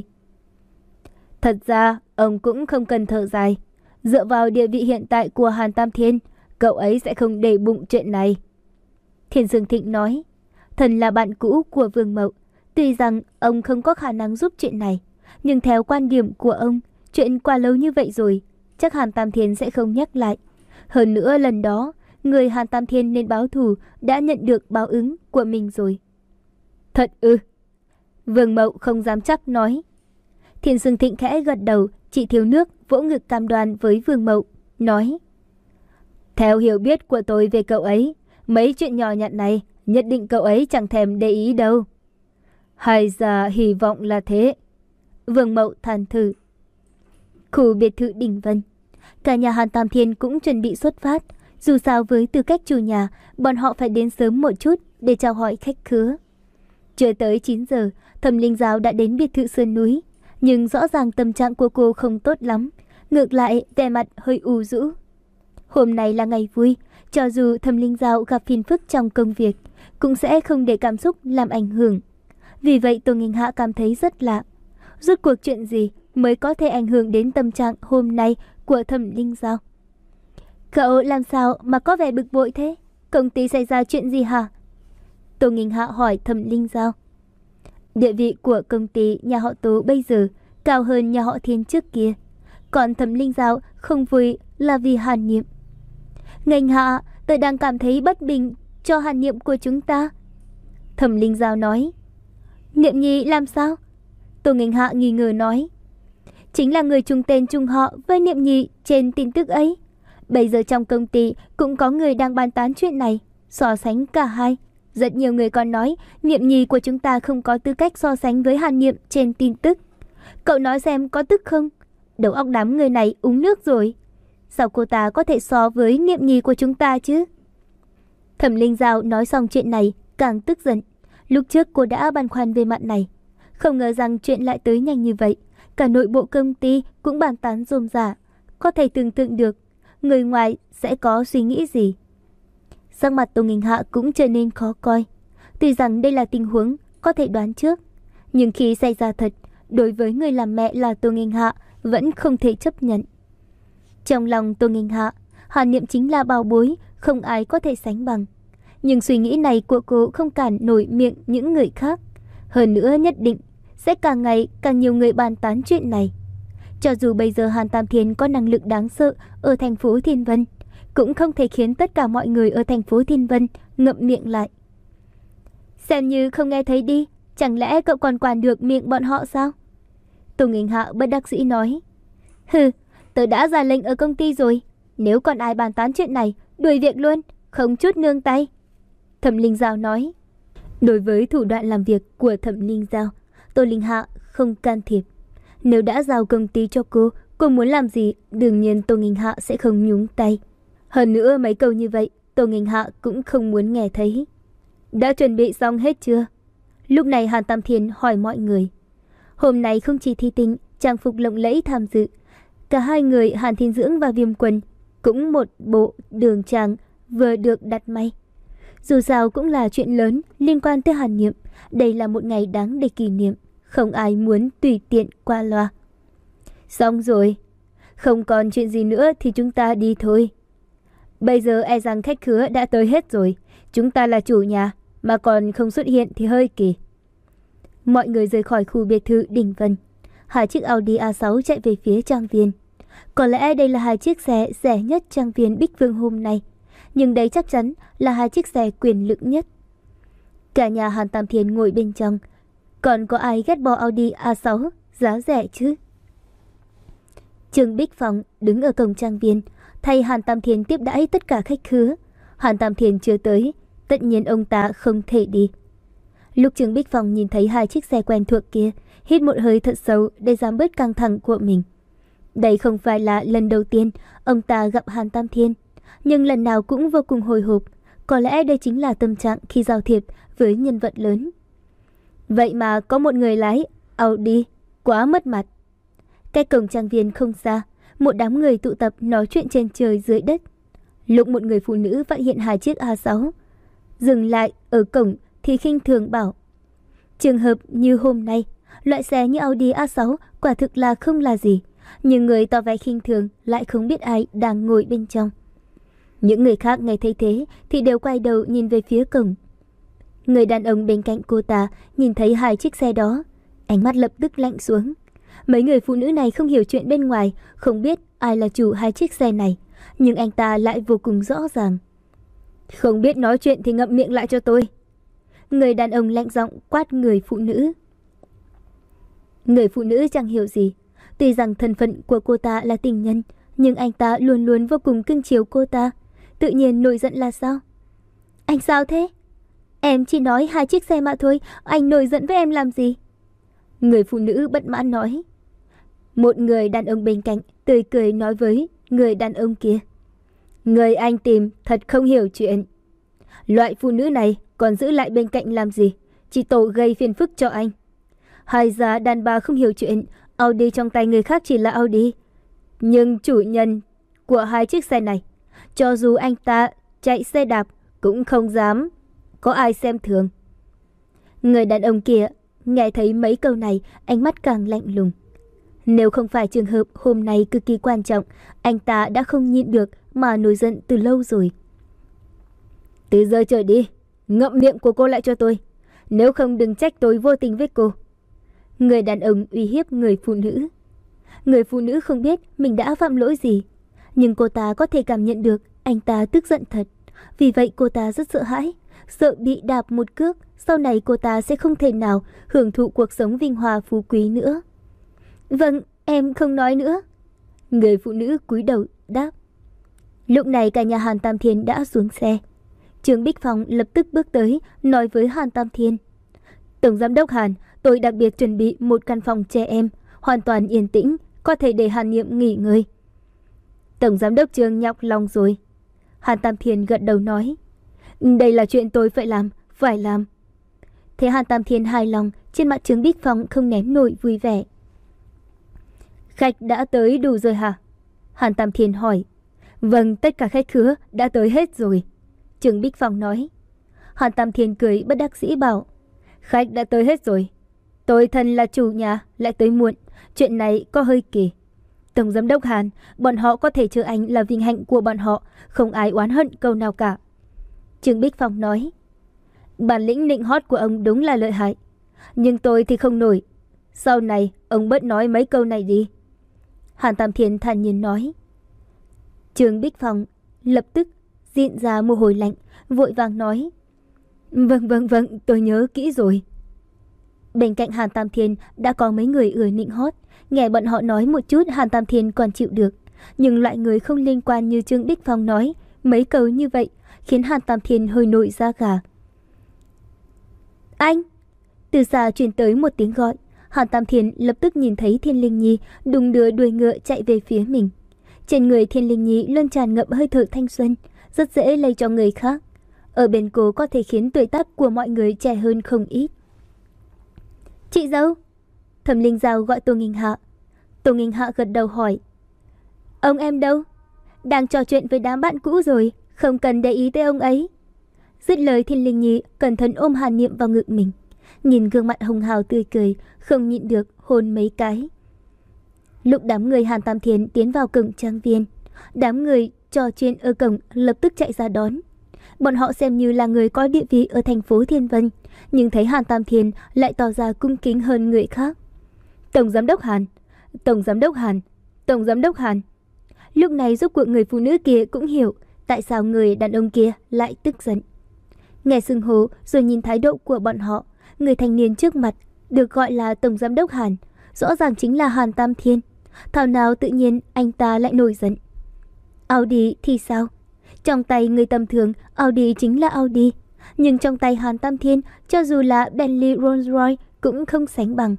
Thật ra ông cũng không cần thở dài. Dựa vào địa vị hiện tại của Hàn Tam Thiên, cậu ấy sẽ không để bụng chuyện này. Thiên Sương Thịnh nói. Thần là bạn cũ của Vương Mậu, tuy rằng ông không có khả năng giúp chuyện này, nhưng theo quan điểm của ông, chuyện qua lâu như vậy rồi, chắc Hàn Tam Thiên sẽ không nhắc lại. Hơn nữa lần đó, người Hàn Tam Thiên nên báo thù đã nhận được báo ứng của mình rồi. Thật ư? Vương Mậu không dám chắc nói. Thiên Sương Thịnh khẽ gật đầu, chỉ thiếu nước vỗ ngực cam đoan với Vương Mậu, nói. Theo hiểu biết của tôi về cậu ấy, mấy chuyện nhỏ nhặt này nhất định cậu ấy chẳng thèm để ý đâu. Hay là hy vọng là thế. Vương Mậu than thử. Khu biệt thự Đình Vân, cả nhà Hàn Tam Thiên cũng chuẩn bị xuất phát. Dù sao với tư cách chủ nhà, bọn họ phải đến sớm một chút để chào hỏi khách khứa. Chưa tới chín giờ, Thẩm Linh Giao đã đến biệt thự sơn núi, nhưng rõ ràng tâm trạng của cô không tốt lắm. ngược lại vẻ mặt hơi u rũ. Hôm nay là ngày vui, cho dù Thẩm Linh Giao gặp phiền phức trong công việc, cũng sẽ không để cảm xúc làm ảnh hưởng. Vì vậy Tô Nghênh Hạ cảm thấy rất lạ. Rốt cuộc chuyện gì mới có thể ảnh hưởng đến tâm trạng hôm nay của Thẩm Linh Giao? Cậu làm sao mà có vẻ bực bội thế? Công ty xảy ra chuyện gì hả? Tô Nghênh Hạ hỏi Thẩm Linh Giao. Địa vị của công ty nhà họ Tô bây giờ cao hơn nhà họ Thiên trước kia. Còn Thẩm Linh Giao không vui là vì Hàn Niệm. Nghênh Hạ, tôi đang cảm thấy bất bình cho Hàn Niệm của chúng ta. Thẩm Linh Giao nói. Niệm Nhi làm sao? Tô Nghênh Hạ nghi ngờ nói. Chính là người chung tên chung họ với Niệm Nhi trên tin tức ấy. Bây giờ trong công ty cũng có người đang bàn tán chuyện này, so sánh cả hai. Rất nhiều người còn nói Niệm Nhi của chúng ta không có tư cách so sánh với Hàn Niệm trên tin tức. Cậu nói xem có tức không? Đầu óc đám người này uống nước rồi. Sao cô ta có thể so với Niệm Nhi của chúng ta chứ? Thẩm Linh Giao nói xong chuyện này càng tức giận. Lúc trước cô đã băn khoăn về mặt này, không ngờ rằng chuyện lại tới nhanh như vậy. Cả nội bộ công ty cũng bàn tán rôm rả. Có thể tưởng tượng được người ngoài sẽ có suy nghĩ gì. Sắc mặt Tô Nghênh Hạ cũng trở nên khó coi. Tuy rằng đây là tình huống có thể đoán trước, nhưng khi xảy ra thật, đối với người làm mẹ là Tô Nghênh Hạ vẫn không thể chấp nhận. Trong lòng Tô Nghênh Hạ, Hàn Niệm chính là bảo bối, không ai có thể sánh bằng. Nhưng suy nghĩ này của cô không cản nổi miệng những người khác. Hơn nữa nhất định sẽ càng ngày càng nhiều người bàn tán chuyện này. Cho dù bây giờ Hàn Tam Thiên có năng lực đáng sợ ở thành phố Thiên Vân, cũng không thể khiến tất cả mọi người ở thành phố Thiên Vân ngậm miệng lại. Xem như không nghe thấy đi, chẳng lẽ cậu còn quản được miệng bọn họ sao? Tô Nghênh Hạ bất đắc dĩ nói. Hừ, tớ đã ra lệnh ở công ty rồi. Nếu còn ai bàn tán chuyện này, đuổi việc luôn, không chút nương tay. Thẩm Linh Giao nói. Đối với thủ đoạn làm việc của Thẩm Linh Giao, Tô Linh Hạ không can thiệp. Nếu đã giao công ty cho cô, cô muốn làm gì, đương nhiên Tô Nghênh Hạ sẽ không nhúng tay. Hơn nữa mấy câu như vậy, Tô Nghênh Hạ cũng không muốn nghe thấy. Đã chuẩn bị xong hết chưa? Lúc này Hàn Tam Thiên hỏi mọi người. Hôm nay không chỉ Thi Tinh trang phục lộng lẫy tham dự, cả hai người Hàn Thiên Dưỡng và Viêm Quân cũng một bộ đường trang vừa được đặt may. Dù sao cũng là chuyện lớn liên quan tới Hàn Niệm, đây là một ngày đáng để kỷ niệm, không ai muốn tùy tiện qua loa. Xong rồi, không còn chuyện gì nữa thì chúng ta đi thôi. Bây giờ e rằng khách khứa đã tới hết rồi, chúng ta là chủ nhà mà còn không xuất hiện thì hơi kỳ. Mọi người rời khỏi khu biệt thự Đỉnh Vân. Hai chiếc Audi a sáu chạy về phía trang viên. Có lẽ đây là hai chiếc xe rẻ nhất trang viên Bích Vương hôm nay, nhưng đây chắc chắn là hai chiếc xe quyền lực nhất. Cả nhà Hàn Tam Thiên ngồi bên trong. Còn có ai ghét bỏ Audi a sáu giá rẻ chứ? Trương Bích Phong đứng ở cổng trang viên, thay Hàn Tam Thiên tiếp đãi tất cả khách khứa. Hàn Tam Thiên chưa tới, tất nhiên ông ta không thể đi. Lúc Trương Bích Phong nhìn thấy hai chiếc xe quen thuộc kia, hít một hơi thật sâu để giảm bớt căng thẳng của mình. Đây không phải là lần đầu tiên ông ta gặp Hàn Tam Thiên, nhưng lần nào cũng vô cùng hồi hộp. Có lẽ đây chính là tâm trạng khi giao thiệp với nhân vật lớn. Vậy mà có một người lái Audi, quá mất mặt. Cách cổng trang viên không xa, một đám người tụ tập nói chuyện trên trời dưới đất. Lúc một người phụ nữ phát hiện hai chiếc a sáu dừng lại ở cổng thì khinh thường bảo: trường hợp như hôm nay, loại xe như Audi a sáu quả thực là không là gì, nhưng người tỏ vẻ khinh thường lại không biết ai đang ngồi bên trong. Những người khác nghe thấy thế thì đều quay đầu nhìn về phía cổng. Người đàn ông bên cạnh cô ta nhìn thấy hai chiếc xe đó, ánh mắt lập tức lạnh xuống. Mấy người phụ nữ này không hiểu chuyện bên ngoài, không biết ai là chủ hai chiếc xe này, nhưng anh ta lại vô cùng rõ ràng. Không biết nói chuyện thì ngậm miệng lại cho tôi. Người đàn ông lạnh giọng quát người phụ nữ. Người phụ nữ chẳng hiểu gì. Tuy rằng thân phận của cô ta là tình nhân, nhưng anh ta luôn luôn vô cùng cưng chiều cô ta. Tự nhiên nổi giận là sao? Anh sao thế? Em chỉ nói hai chiếc xe mà thôi, anh nổi giận với em làm gì? Người phụ nữ bất mãn nói. Một người đàn ông bên cạnh tươi cười nói với người đàn ông kia: người anh tìm thật không hiểu chuyện. Loại phụ nữ này còn giữ lại bên cạnh làm gì? Chỉ tổ gây phiền phức cho anh. Hay ra đàn bà không hiểu chuyện, Audi trong tay người khác chỉ là Audi, Nhưng chủ nhân của hai chiếc xe này, cho dù anh ta chạy xe đạp cũng không dám có ai xem thường. Người đàn ông kia nghe thấy mấy câu này, ánh mắt càng lạnh lùng. Nếu không phải trường hợp hôm nay cực kỳ quan trọng, anh ta đã không nhịn được mà nổi giận từ lâu rồi. Từ giờ trở đi, ngậm miệng của cô lại cho tôi. Nếu không đừng trách tôi vô tình với cô. Người đàn ông uy hiếp người phụ nữ. Người phụ nữ không biết mình đã phạm lỗi gì, nhưng cô ta có thể cảm nhận được anh ta tức giận thật. Vì vậy cô ta rất sợ hãi, sợ bị đạp một cước. Sau này cô ta sẽ không thể nào hưởng thụ cuộc sống vinh hoa phú quý nữa. Vâng, em không nói nữa. Người phụ nữ cúi đầu đáp. Lúc này cả nhà Hàn Tam Thiên đã xuống xe. Trương Bích Phong lập tức bước tới, nói với Hàn Tam Thiên. Tổng giám đốc Hàn, tôi đặc biệt chuẩn bị một căn phòng trẻ em, hoàn toàn yên tĩnh, có thể để Hàn Niệm nghỉ ngơi. Tổng giám đốc Trương nhọc lòng rồi. Hàn Tam Thiên gật đầu nói. Đây là chuyện tôi phải làm, phải làm. Thế Hàn Tam Thiên hài lòng, trên mặt Trương Bích Phong không nén nổi vui vẻ. Khách đã tới đủ rồi hả? Hàn Tam Thiên hỏi. Vâng, tất cả khách khứa đã tới hết rồi. Trương Bích Phong nói. Hàn Tam Thiên cười bất đắc dĩ bảo. Khách đã tới hết rồi. Tôi thân là chủ nhà, lại tới muộn. Chuyện này có hơi kỳ. Tổng giám đốc Hàn, bọn họ có thể chờ anh là vinh hạnh của bọn họ, không ai oán hận câu nào cả. Trương Bích Phong nói. Bản lĩnh nịnh hót của ông đúng là lợi hại, nhưng tôi thì không nổi. Sau này ông bớt nói mấy câu này đi. Hàn Tam Thiên thản nhiên nói. Trương Bích Phong lập tức diện ra mồ hôi lạnh, vội vàng nói. Vâng vâng vâng, tôi nhớ kỹ rồi. Bên cạnh Hàn Tam Thiên đã có mấy người ưa nịnh hót. Nghe bọn họ nói một chút Hàn Tam Thiên còn chịu được, nhưng loại người không liên quan như Trương Bích Phong nói mấy câu như vậy khiến Hàn Tam Thiên hơi nổi da gà. Anh! Từ xa truyền tới một tiếng gọi. Hàn Tam Thiên lập tức nhìn thấy Thiên Linh Nhi đùng đưa đuôi ngựa chạy về phía mình. Trên người Thiên Linh Nhi luôn tràn ngập hơi thở thanh xuân, rất dễ lây cho người khác. Ở bên cô có thể khiến tuổi tác của mọi người trẻ hơn không ít. Chị dâu! Thẩm Linh Giao gọi Tô Nghinh Hạ. Tô Nghinh Hạ gật đầu hỏi. Ông em đâu? Đang trò chuyện với đám bạn cũ rồi, không cần để ý tới ông ấy. Dứt lời Thiên Linh Nhi cẩn thận ôm Hàn Niệm vào ngực mình, nhìn gương mặt hồng hào tươi cười, không nhịn được hôn mấy cái. Lúc đám người Hàn Tam Thiên tiến vào cổng trang viên, đám người trò chuyện ở cổng lập tức chạy ra đón. Bọn họ xem như là người có địa vị ở thành phố Thiên Vân, nhưng thấy Hàn Tam Thiên lại tỏ ra cung kính hơn người khác. Tổng giám đốc Hàn, Tổng giám đốc Hàn, Tổng giám đốc Hàn. Lúc này rốt cuộc người phụ nữ kia cũng hiểu tại sao người đàn ông kia lại tức giận. Nghe xưng hô rồi nhìn thái độ của bọn họ, người thanh niên trước mặt được gọi là Tổng giám đốc Hàn, rõ ràng chính là Hàn Tam Thiên. Thảo nào tự nhiên anh ta lại nổi giận. Audi thì sao? Trong tay người tầm thường, Audi chính là Audi, nhưng trong tay Hàn Tam Thiên, cho dù là Bentley Rolls Royce cũng không sánh bằng.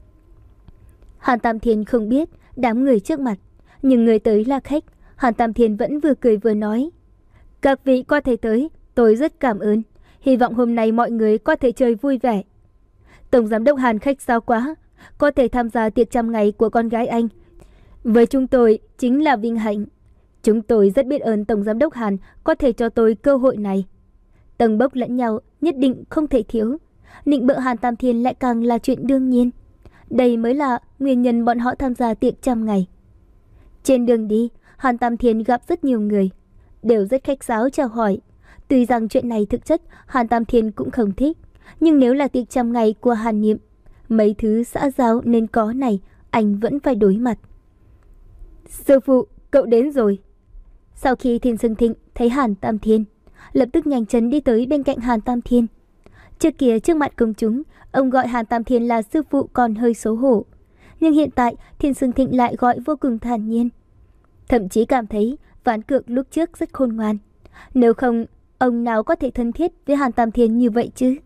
Hàn Tam Thiên không biết đám người trước mặt, nhưng người tới là khách. Hàn Tam Thiên vẫn vừa cười vừa nói. Các vị có thể tới, tôi rất cảm ơn. Hy vọng hôm nay mọi người có thể chơi vui vẻ. Tổng giám đốc Hàn khách sao quá, có thể tham gia tiệc trăm ngày của con gái anh. Với chúng tôi chính là vinh hạnh. Chúng tôi rất biết ơn Tổng giám đốc Hàn có thể cho tôi cơ hội này. Tầng bốc lẫn nhau nhất định không thể thiếu. Nịnh bợ Hàn Tam Thiên lại càng là chuyện đương nhiên. Đây mới là nguyên nhân bọn họ tham gia tiệc trăm ngày. Trên đường đi, Hàn Tam Thiên gặp rất nhiều người, đều rất khách sáo chào hỏi. Tuy rằng chuyện này thực chất Hàn Tam Thiên cũng không thích, nhưng nếu là tiệc trăm ngày của Hàn Niệm, mấy thứ xã giao nên có này anh vẫn phải đối mặt. Sư phụ, cậu đến rồi. Sau khi Thiên Sương Thịnh thấy Hàn Tam Thiên, lập tức nhanh chân đi tới bên cạnh Hàn Tam Thiên. Trước kia trước mặt công chúng, ông gọi Hàn Tam Thiên là sư phụ còn hơi xấu hổ, nhưng hiện tại Thiên Sương Thịnh lại gọi vô cùng thản nhiên. Thậm chí cảm thấy ván cược lúc trước rất khôn ngoan. Nếu không, ông nào có thể thân thiết với Hàn Tam Thiên như vậy chứ?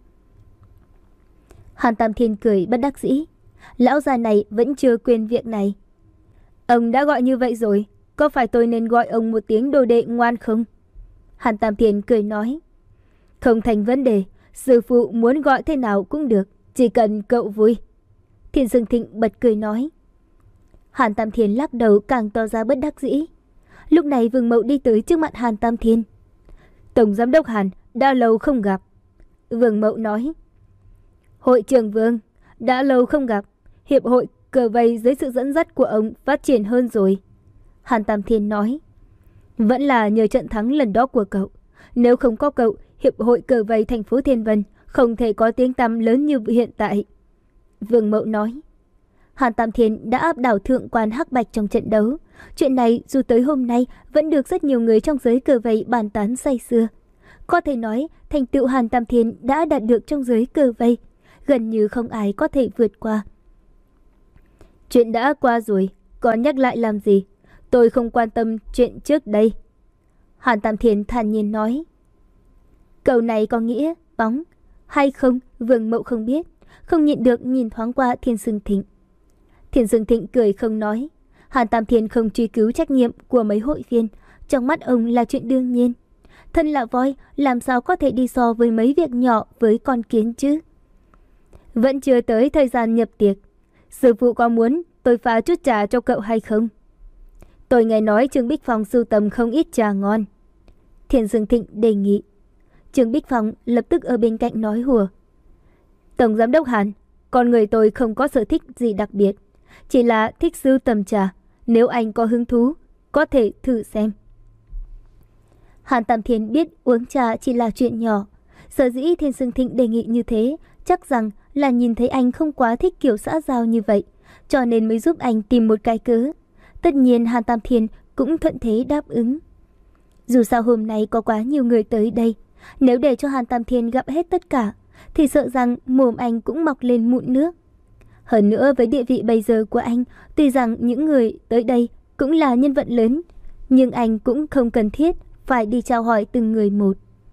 Hàn Tam Thiên cười bất đắc dĩ. Lão già này vẫn chưa quên việc này. Ông đã gọi như vậy rồi, có phải tôi nên gọi ông một tiếng đồ đệ ngoan không? Hàn Tam Thiên cười nói. Không thành vấn đề, sư phụ muốn gọi thế nào cũng được, chỉ cần cậu vui. Thiên Dương Thịnh bật cười nói. Hàn Tam Thiên lắc đầu càng tỏ ra bất đắc dĩ. Lúc này Vương Mậu đi tới trước mặt Hàn Tam Thiên. Tổng giám đốc Hàn, đã lâu không gặp. Vương Mậu nói. Hội trưởng Vương, đã lâu không gặp. Hiệp hội cờ vây dưới sự dẫn dắt của ông phát triển hơn rồi. Hàn Tam Thiên nói. Vẫn là nhờ trận thắng lần đó của cậu. Nếu không có cậu, Hiệp hội cờ vây thành phố Thiên Vân không thể có tiếng tăm lớn như hiện tại. Vương Mậu nói. Hàn Tam Thiên đã áp đảo thượng quan Hắc Bạch trong trận đấu. Chuyện này dù tới hôm nay vẫn được rất nhiều người trong giới cờ vây bàn tán say sưa. Có thể nói thành tựu Hàn Tam Thiên đã đạt được trong giới cờ vây, gần như không ai có thể vượt qua. Chuyện đã qua rồi, còn nhắc lại làm gì? Tôi không quan tâm chuyện trước đây. Hàn Tam Thiên thản nhiên nói. Câu này có nghĩa bóng hay không, Vương Mậu không biết, không nhịn được nhìn thoáng qua Thiên Sương Thịnh. Thiên Sương Thịnh cười không nói. Hàn Tam Thiên không truy cứu trách nhiệm của mấy hội viên, trong mắt ông là chuyện đương nhiên. Thân là voi, làm sao có thể đi so với mấy việc nhỏ với con kiến chứ? Vẫn chưa tới thời gian nhập tiệc. Sư phụ có muốn tôi pha chút trà cho cậu hay không? Tôi nghe nói Trương Bích Phong sưu tầm không ít trà ngon. Thiên Dương Thịnh đề nghị. Trương Bích Phong lập tức ở bên cạnh nói hùa. Tổng giám đốc Hàn, con người tôi không có sở thích gì đặc biệt, chỉ là thích sưu tầm trà. Nếu anh có hứng thú, có thể thử xem. Hàn Tam Thiên biết uống trà chỉ là chuyện nhỏ. Sở dĩ Thiên Dương Thịnh đề nghị như thế, chắc rằng là nhìn thấy anh không quá thích kiểu xã giao như vậy, cho nên mới giúp anh tìm một cái cớ. Tất nhiên Hàn Tam Thiên cũng thuận thế đáp ứng. Dù sao hôm nay có quá nhiều người tới đây, nếu để cho Hàn Tam Thiên gặp hết tất cả, thì sợ rằng mồm anh cũng mọc lên mụn nước. Hơn nữa với địa vị bây giờ của anh, tuy rằng những người tới đây cũng là nhân vật lớn, nhưng anh cũng không cần thiết phải đi chào hỏi từng người một.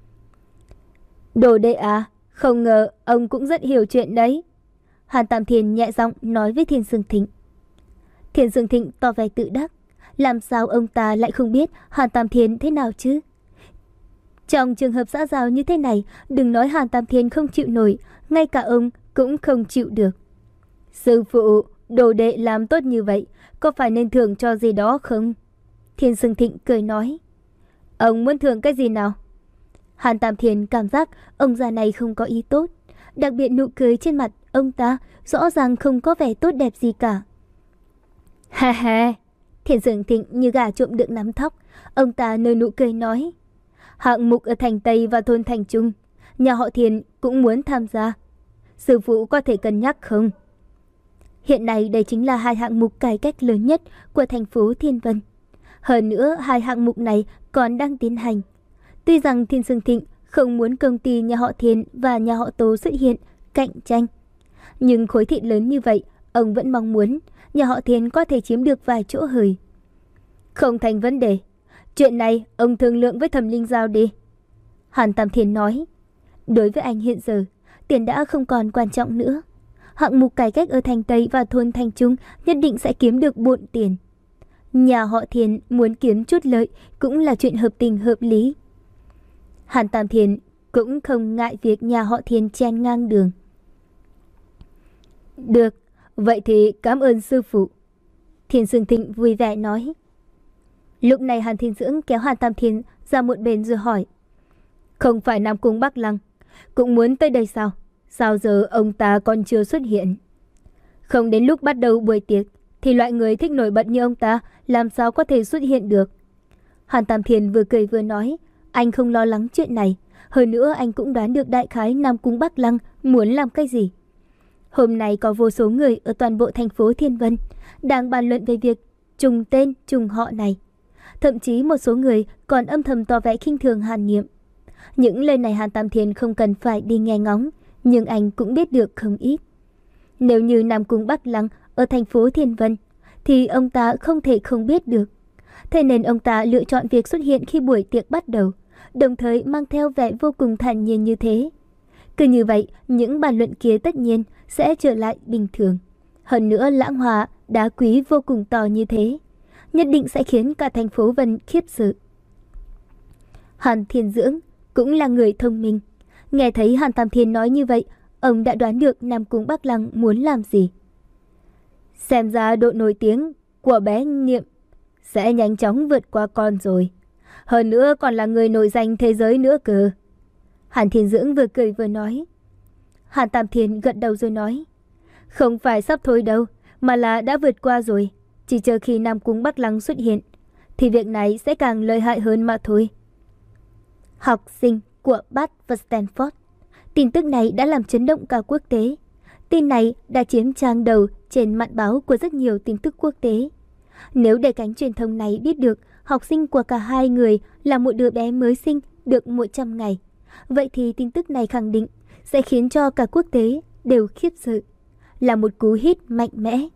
Đồ đệ à, không ngờ ông cũng rất hiểu chuyện đấy. Hàn Tam Thiên nhẹ giọng nói với Thiên Dương Thịnh. Thiên Dương Thịnh tỏ vẻ tự đắc. Làm sao ông ta lại không biết Hàn Tam Thiên thế nào chứ? Trong trường hợp xã giao như thế này, đừng nói Hàn Tam Thiên không chịu nổi, ngay cả ông cũng không chịu được. Sư phụ, đồ đệ làm tốt như vậy, có phải nên thưởng cho gì đó không? Thiên Dương Thịnh cười nói. Ông muốn thưởng cái gì nào? Hàn Tam Thiên cảm giác ông già này không có ý tốt. Đặc biệt nụ cười trên mặt ông ta rõ ràng không có vẻ tốt đẹp gì cả. Ha ha, Thiên Dương Thịnh như gà trộm được nắm thóc. Ông ta nở nụ cười nói. Hạng mục ở thành Tây và thôn thành Trung, nhà họ Thiên cũng muốn tham gia. Sư phụ có thể cân nhắc không? Hiện nay đây chính là hai hạng mục cải cách lớn nhất của thành phố Thiên Vân. Hơn nữa hai hạng mục này còn đang tiến hành. Tuy rằng Thiên Dương Thịnh không muốn công ty nhà họ Thiên và nhà họ Tố xuất hiện cạnh tranh, nhưng khối thị lớn như vậy, ông vẫn mong muốn nhà họ Thiên có thể chiếm được vài chỗ hời. Không thành vấn đề. Chuyện này ông thương lượng với Thẩm Linh Giao đi. Hàn Tam Thiên nói. Đối với anh hiện giờ, tiền đã không còn quan trọng nữa. Hạng mục cải cách ở thành Tây và thôn thành Trung nhất định sẽ kiếm được bộn tiền. Nhà họ Thiên muốn kiếm chút lợi cũng là chuyện hợp tình hợp lý. Hàn Tam Thiên cũng không ngại việc nhà họ Thiên chen ngang đường. Được, vậy thì cảm ơn sư phụ. Thiên Dương Thịnh vui vẻ nói. Lúc này Hàn Thiên Dưỡng kéo Hàn Tam Thiên ra một bên rồi hỏi. Không phải Nam Cung Bắc Lăng cũng muốn tới đây sao? Sao giờ ông ta còn chưa xuất hiện? Không đến lúc bắt đầu buổi tiệc thì loại người thích nổi bật như ông ta làm sao có thể xuất hiện được? Hàn Tam Thiên vừa cười vừa nói. Anh không lo lắng chuyện này. Hơn nữa anh cũng đoán được đại khái Nam Cung Bắc Lăng muốn làm cái gì. Hôm nay có vô số người ở toàn bộ thành phố Thiên Vân đang bàn luận về việc trùng tên trùng họ này. Thậm chí một số người còn âm thầm tỏ vẻ khinh thường Hàn Niệm. Những lời này Hàn Tam Thiên không cần phải đi nghe ngóng, nhưng anh cũng biết được không ít. Nếu như Nam Cung Bắc Lăng ở thành phố Thiên Vân thì ông ta không thể không biết được. Thế nên ông ta lựa chọn việc xuất hiện khi buổi tiệc bắt đầu, đồng thời mang theo vẻ vô cùng thản nhiên như thế. Cứ như vậy, những bàn luận kia tất nhiên sẽ trở lại bình thường. Hơn nữa lãng hòa đá quý vô cùng to như thế, nhất định sẽ khiến cả thành phố Vân khiếp sợ. Hàn Thiên Dưỡng cũng là người thông minh. Nghe thấy Hàn Tam Thiên nói như vậy, ông đã đoán được Nam Cung Bắc Lăng muốn làm gì. Xem ra độ nổi tiếng của bé Niệm sẽ nhanh chóng vượt qua con rồi. Hơn nữa còn là người nổi danh thế giới nữa cơ. Hàn Thiên Dưỡng vừa cười vừa nói. Hàn Tam Thiên gật đầu rồi nói. Không phải sắp thôi đâu, mà là đã vượt qua rồi. Chỉ chờ khi Nam Cung Bắc Lăng xuất hiện, thì việc này sẽ càng lợi hại hơn mà thôi. Học sinh của Bath và Stanford. Tin tức này đã làm chấn động cả quốc tế. Tin này đã chiếm trang đầu trên mặt báo của rất nhiều tin tức quốc tế. Nếu để cánh truyền thông này biết được học sinh của cả hai người là một đứa bé mới sinh được một trăm ngày, vậy thì tin tức này khẳng định sẽ khiến cho cả quốc tế đều khiếp sợ, là một cú hít mạnh mẽ.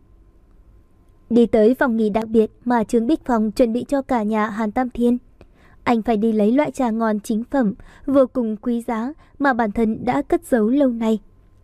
Đi tới phòng nghỉ đặc biệt mà Trương Bích Phong chuẩn bị cho cả nhà Hàn Tam Thiên. Anh phải đi lấy loại trà ngon chính phẩm, vô cùng quý giá mà bản thân đã cất giấu lâu nay.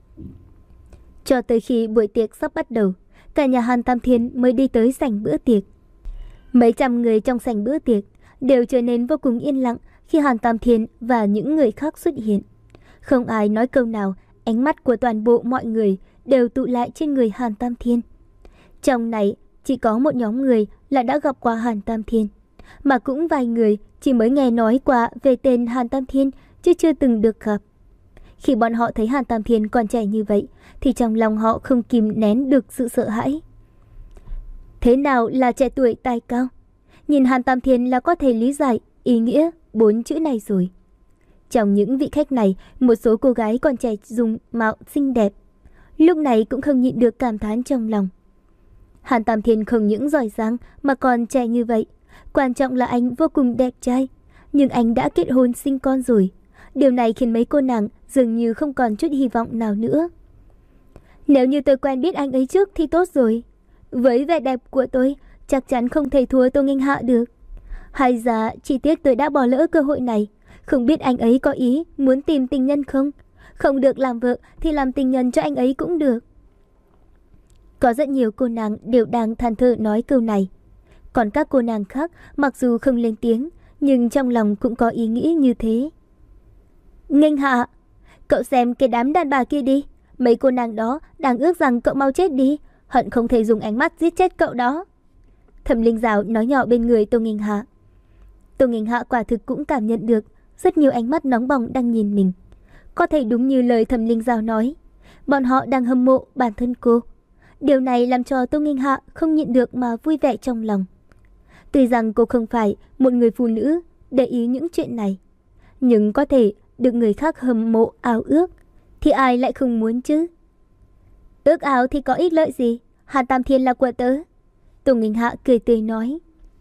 Cho tới khi buổi tiệc sắp bắt đầu, cả nhà Hàn Tam Thiên mới đi tới sảnh bữa tiệc. Mấy trăm người trong sảnh bữa tiệc đều trở nên vô cùng yên lặng khi Hàn Tam Thiên và những người khác xuất hiện. Không ai nói câu nào, ánh mắt của toàn bộ mọi người đều tụ lại trên người Hàn Tam Thiên. Trong này chỉ có một nhóm người là đã gặp qua Hàn Tam Thiên, mà cũng vài người chỉ mới nghe nói qua về tên Hàn Tam Thiên chứ chưa từng được gặp. Khi bọn họ thấy Hàn Tam Thiên còn trẻ như vậy thì trong lòng họ không kìm nén được sự sợ hãi. Thế nào là trẻ tuổi tài cao? Nhìn Hàn Tam Thiên là có thể lý giải ý nghĩa bốn chữ này rồi. Trong những vị khách này, một số cô gái còn trẻ dùng mạo xinh đẹp, lúc này cũng không nhịn được cảm thán trong lòng. Hàn Tam Thiên không những giỏi giang mà còn trẻ như vậy. Quan trọng là anh vô cùng đẹp trai, nhưng anh đã kết hôn sinh con rồi. Điều này khiến mấy cô nàng dường như không còn chút hy vọng nào nữa. Nếu như tôi quen biết anh ấy trước thì tốt rồi. Với vẻ đẹp của tôi, chắc chắn không thể thua Tô Nghênh Hạ được. Hay ra chỉ tiếc tôi đã bỏ lỡ cơ hội này. Không biết anh ấy có ý muốn tìm tình nhân không? Không được làm vợ thì làm tình nhân cho anh ấy cũng được. Có rất nhiều cô nàng đều đang than thở nói câu này. Còn các cô nàng khác mặc dù không lên tiếng, nhưng trong lòng cũng có ý nghĩ như thế. Nghênh Hạ, cậu xem cái đám đàn bà kia đi. Mấy cô nàng đó đang ước rằng cậu mau chết đi, hận không thể dùng ánh mắt giết chết cậu đó. Thẩm Linh Dạo nói nhỏ bên người Tô Nghênh Hạ. Tô Nghênh Hạ quả thực cũng cảm nhận được rất nhiều ánh mắt nóng bỏng đang nhìn mình. Có thể đúng như lời Thẩm Linh Dạo nói, bọn họ đang hâm mộ bản thân cô. Điều này làm cho Tô Nghênh Hạ không nhịn được mà vui vẻ trong lòng. Tuy rằng cô không phải một người phụ nữ để ý những chuyện này, nhưng có thể được người khác hâm mộ ao ước thì ai lại không muốn chứ. Ước ao thì có ích lợi gì, Hàn Tam Thiên là của tớ. Tô Nghênh Hạ cười tươi nói.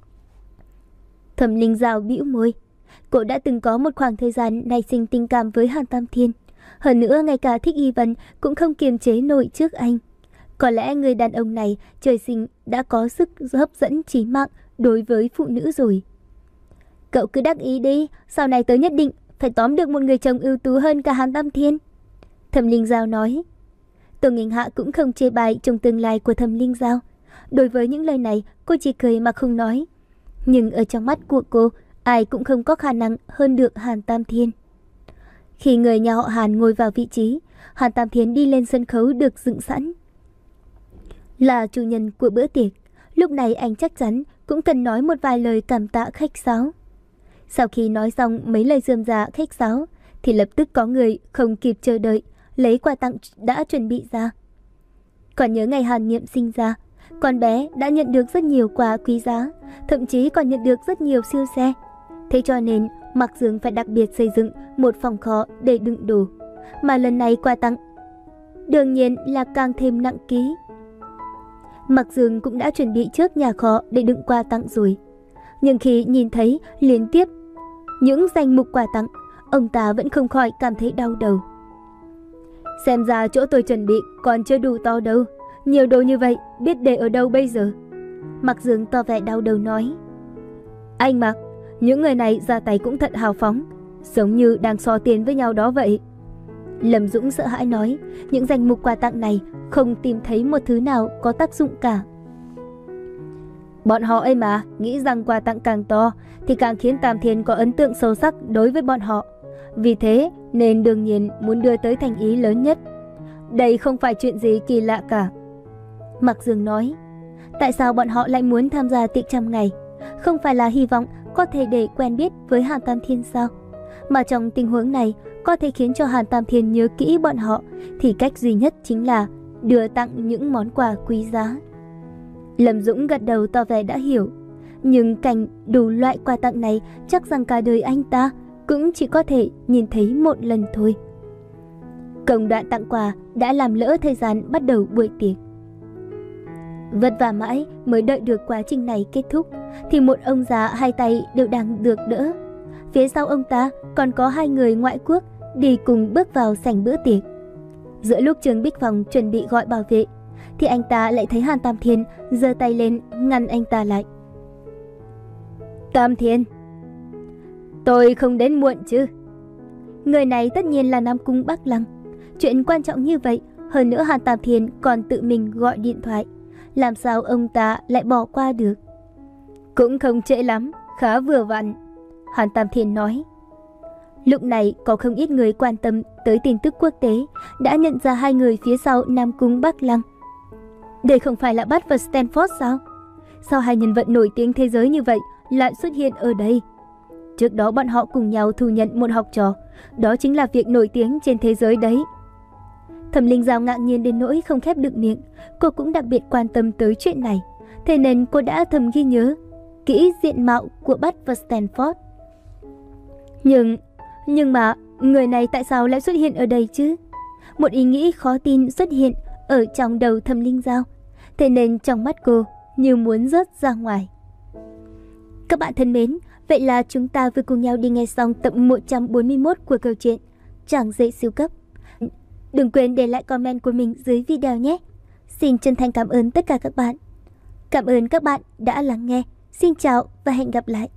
Thẩm Linh Dạo bĩu môi. Cô đã từng có một khoảng thời gian nảy sinh tình cảm với Hàn Tam Thiên. Hơn nữa ngay cả Thích Y Vân cũng không kiềm chế nổi trước anh. Có lẽ người đàn ông này trời sinh đã có sức hấp dẫn chí mạng đối với phụ nữ rồi. Cậu cứ đắc ý đi, sau này tớ nhất định phải tóm được một người chồng ưu tú hơn cả Hàn Tam Thiên. Thẩm Linh Dạo nói. Tô Nghênh Hạ cũng không chê bai trong tương lai của Thẩm Linh Dạo. Đối với những lời này, cô chỉ cười mà không nói. Nhưng ở trong mắt của cô, ai cũng không có khả năng hơn được Hàn Tam Thiên. Khi người nhà họ Hàn ngồi vào vị trí, Hàn Tam Thiên đi lên sân khấu được dựng sẵn. Là chủ nhân của bữa tiệc, lúc này anh chắc chắn cũng cần nói một vài lời cảm tạ khách sáo. Sau khi nói xong mấy lời rườm rà khách sáo, thì lập tức có người không kịp chờ đợi lấy quà tặng đã chuẩn bị ra. Còn nhớ ngày Hàn Niệm sinh ra, con bé đã nhận được rất nhiều quà quý giá, thậm chí còn nhận được rất nhiều siêu xe. Thế cho nên Mạc Dương phải đặc biệt xây dựng một phòng kho để đựng đồ. Mà lần này quà tặng đương nhiên là càng thêm nặng ký. Mạc Dương cũng đã chuẩn bị trước nhà kho để đựng quà tặng rồi. Nhưng khi nhìn thấy liên tiếp những danh mục quà tặng, ông ta vẫn không khỏi cảm thấy đau đầu. Xem ra chỗ tôi chuẩn bị còn chưa đủ to đâu. Nhiều đồ như vậy biết để ở đâu bây giờ? Mạc Dương to vẻ đau đầu nói. Anh Mạc, những người này ra tay cũng thật hào phóng, giống như đang so tiền với nhau đó vậy. Lâm Dũng sợ hãi nói. Những danh mục quà tặng này không tìm thấy một thứ nào có tác dụng cả. Bọn họ ấy mà nghĩ rằng quà tặng càng to thì càng khiến Tam Thiên có ấn tượng sâu sắc đối với bọn họ. Vì thế nên đương nhiên muốn đưa tới thành ý lớn nhất. Đây không phải chuyện gì kỳ lạ cả. Mạc Dương nói. Tại sao bọn họ lại muốn tham gia tiệc trăm ngày? Không phải là hy vọng có thể để quen biết với Hàn Tam Thiên sao? Mà trong tình huống này, có thể khiến cho Hàn Tam Thiên nhớ kỹ bọn họ thì cách duy nhất chính là đưa tặng những món quà quý giá. Lâm Dũng gật đầu tỏ vẻ đã hiểu. Nhưng cảnh đủ loại quà tặng này chắc rằng cả đời anh ta cũng chỉ có thể nhìn thấy một lần thôi. Công đoạn tặng quà đã làm lỡ thời gian bắt đầu buổi tiệc. Vất vả mãi mới đợi được quá trình này kết thúc, thì một ông già hai tay đều đang được đỡ. Phía sau ông ta còn có hai người ngoại quốc đi cùng bước vào sảnh bữa tiệc. Giữa lúc Trương Bích Phong chuẩn bị gọi bảo vệ, thì anh ta lại thấy Hàn Tam Thiên giơ tay lên ngăn anh ta lại. Tam Thiên, tôi không đến muộn chứ? Người này tất nhiên là Nam Cung Bắc Lăng. Chuyện quan trọng như vậy, hơn nữa Hàn Tam Thiên còn tự mình gọi điện thoại, làm sao ông ta lại bỏ qua được? Cũng không trễ lắm, khá vừa vặn, Hàn Tam Thiên nói. Lúc này có không ít người quan tâm tới tin tức quốc tế đã nhận ra hai người phía sau Nam Cung Bắc Lăng. Đây không phải là Bud và Stanford sao? Sao hai nhân vật nổi tiếng thế giới như vậy lại xuất hiện ở đây? Trước đó bọn họ cùng nhau thu nhận một học trò, đó chính là việc nổi tiếng trên thế giới đấy. Thẩm Linh Giao ngạc nhiên đến nỗi không khép được miệng, cô cũng đặc biệt quan tâm tới chuyện này, thế nên cô đã thầm ghi nhớ kỹ diện mạo của Bud và Stanford. Nhưng, nhưng mà người này tại sao lại xuất hiện ở đây chứ? Một ý nghĩ khó tin xuất hiện ở trong đầu Thẩm Linh Giao, thế nên trong mắt cô như muốn rớt ra ngoài. Các bạn thân mến, vậy là chúng ta vừa cùng nhau đi nghe xong tập một trăm bốn mươi mốt của câu chuyện Chàng Rể Siêu Cấp. Đừng quên để lại comment của mình dưới video nhé. Xin chân thành cảm ơn tất cả các bạn. Cảm ơn các bạn đã lắng nghe. Xin chào và hẹn gặp lại.